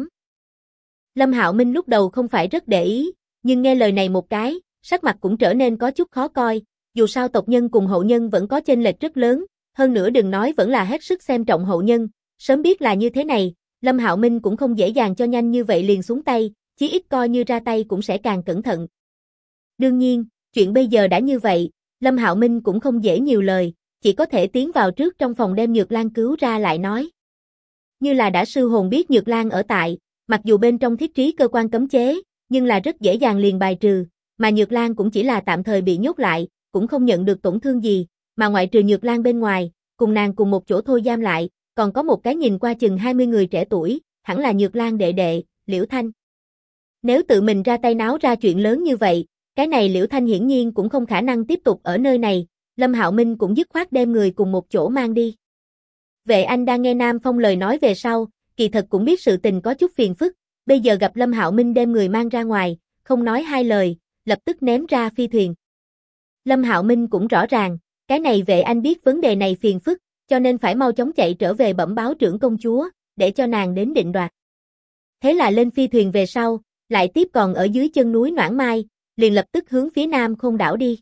Lâm Hạo Minh lúc đầu không phải rất để ý, nhưng nghe lời này một cái, sắc mặt cũng trở nên có chút khó coi, dù sao tộc nhân cùng hậu nhân vẫn có chênh lệch rất lớn, hơn nữa đừng nói vẫn là hết sức xem trọng hậu nhân, sớm biết là như thế này, Lâm Hạo Minh cũng không dễ dàng cho nhanh như vậy liền xuống tay, chí ít coi như ra tay cũng sẽ càng cẩn thận. Đương nhiên, chuyện bây giờ đã như vậy, Lâm Hạo Minh cũng không dễ nhiều lời, chỉ có thể tiến vào trước trong phòng đem Nhược Lan cứu ra lại nói. Như là đã sư hồn biết Nhược Lan ở tại, mặc dù bên trong thiết trí cơ quan cấm chế, nhưng là rất dễ dàng liền bài trừ, mà Nhược Lan cũng chỉ là tạm thời bị nhốt lại, cũng không nhận được tổn thương gì, mà ngoại trừ Nhược Lan bên ngoài, cùng nàng cùng một chỗ thôi giam lại, còn có một cái nhìn qua chừng 20 người trẻ tuổi, hẳn là Nhược Lan đệ đệ, Liễu Thanh. Nếu tự mình ra tay náo ra chuyện lớn như vậy, cái này Liễu Thanh hiển nhiên cũng không khả năng tiếp tục ở nơi này, Lâm Hạo Minh cũng dứt khoát đem người cùng một chỗ mang đi. Vệ Anh đang nghe Nam Phong lời nói về sau, kỳ thật cũng biết sự tình có chút phiền phức, bây giờ gặp Lâm Hạo Minh đem người mang ra ngoài, không nói hai lời, lập tức ném ra phi thuyền. Lâm Hạo Minh cũng rõ ràng, cái này Vệ Anh biết vấn đề này phiền phức, cho nên phải mau chóng chạy trở về bẩm báo trưởng công chúa, để cho nàng đến định đoạt. Thế là lên phi thuyền về sau, lại tiếp còn ở dưới chân núi Noãn Mai, liền lập tức hướng phía Nam Khôn đảo đi.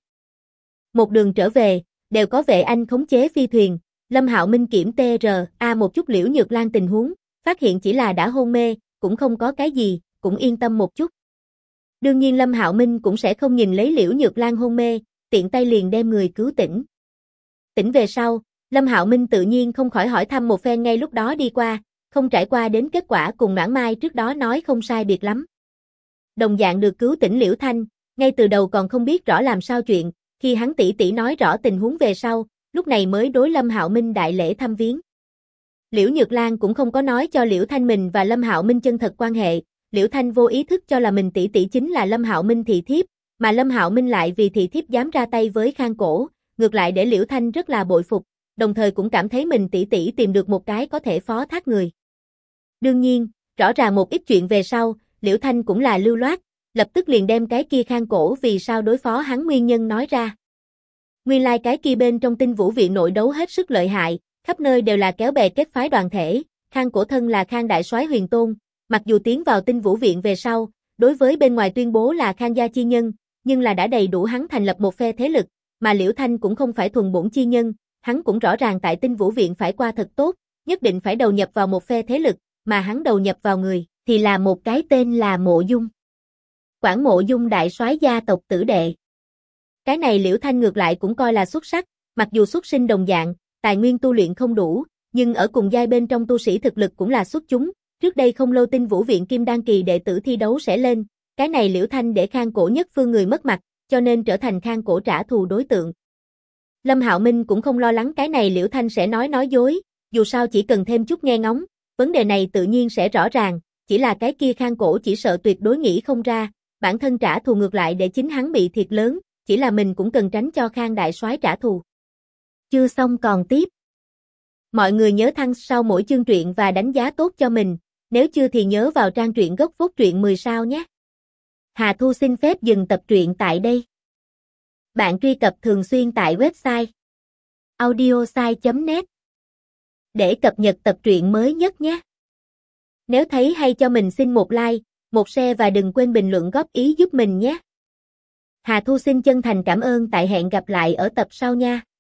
Một đường trở về, đều có Vệ Anh khống chế phi thuyền, Lâm Hạo Minh kiểm TRA một chút Liễu Nhược Lan tình huống, phát hiện chỉ là đã hôn mê, cũng không có cái gì, cũng yên tâm một chút. Đương nhiên Lâm Hạo Minh cũng sẽ không nhìn lấy Liễu Nhược Lan hôn mê, tiện tay liền đem người cứu tỉnh. Tỉnh về sau, Lâm Hạo Minh tự nhiên không khỏi hỏi thăm một phen ngay lúc đó đi qua, không trải qua đến kết quả cùng Noãn Mai trước đó nói không sai biệt lắm. Đồng dạng được cứu tỉnh Liễu Thanh, ngay từ đầu còn không biết rõ làm sao chuyện, khi hắn tỉ tỉ nói rõ tình huống về sau, lúc này mới đối Lâm Hạo Minh đại lễ thăm viếng. Liễu Nhược Lan cũng không có nói cho Liễu Thanh mình và Lâm Hạo Minh chân thật quan hệ, Liễu Thanh vô ý thức cho là mình tỷ tỷ chính là Lâm Hạo Minh thị thiếp, mà Lâm Hạo Minh lại vì thị thiếp dám ra tay với Khang Cổ, ngược lại để Liễu Thanh rất là bội phục, đồng thời cũng cảm thấy mình tỷ tỷ tìm được một cái có thể phó thác người. Đương nhiên, rõ ràng một ít chuyện về sau, Liễu Thanh cũng là lưu loát, lập tức liền đem cái kia Khang Cổ vì sao đối phó hắn nguyên nhân nói ra. Nguyên lai cái kia bên trong Tinh Vũ viện nội đấu hết sức lợi hại, khắp nơi đều là kéo bè kết phái đoàn thể, Khang Cổ thân là Khang đại soái Huyền Tôn, mặc dù tiến vào Tinh Vũ viện về sau, đối với bên ngoài tuyên bố là Khang gia chi nhân, nhưng là đã đầy đủ hắn thành lập một phe thế lực, mà Liễu Thanh cũng không phải thuần bổn chi nhân, hắn cũng rõ ràng tại Tinh Vũ viện phải qua thật tốt, nhất định phải đầu nhập vào một phe thế lực, mà hắn đầu nhập vào người thì là một cái tên là Mộ Dung. Quản Mộ Dung đại soái gia tộc tử đệ. Cái này Liễu Thanh ngược lại cũng coi là xuất sắc, mặc dù xuất sinh đồng dạng, tài nguyên tu luyện không đủ, nhưng ở cùng giai bên trong tu sĩ thực lực cũng là xuất chúng, trước đây không lâu Tinh Vũ viện Kim Đan kỳ đệ tử thi đấu sẽ lên, cái này Liễu Thanh để Khang Cổ nhất phương người mất mặt, cho nên trở thành Khang Cổ trả thù đối tượng. Lâm Hạo Minh cũng không lo lắng cái này Liễu Thanh sẽ nói dối, dù sao chỉ cần thêm chút nghe ngóng, vấn đề này tự nhiên sẽ rõ ràng, chỉ là cái kia Khang Cổ chỉ sợ tuyệt đối nghĩ không ra, bản thân trả thù ngược lại để chính hắn bị thiệt lớn, chỉ là mình cũng cần tránh cho Khang đại soái trả thù. Chưa xong còn tiếp. Mọi người nhớ thăng sau mỗi chương truyện và đánh giá tốt cho mình, nếu chưa thì nhớ vào trang truyện gốc phốt truyện 10 sao nhé. Hà Thu xin phép dừng tập truyện tại đây. Bạn truy cập thường xuyên tại website audiosai.net để cập nhật tập truyện mới nhất nhé. Nếu thấy hay cho mình xin một like, một share và đừng quên bình luận góp ý giúp mình nhé. Hà Thu xin chân thành cảm ơn, tại hẹn gặp lại ở tập sau nha.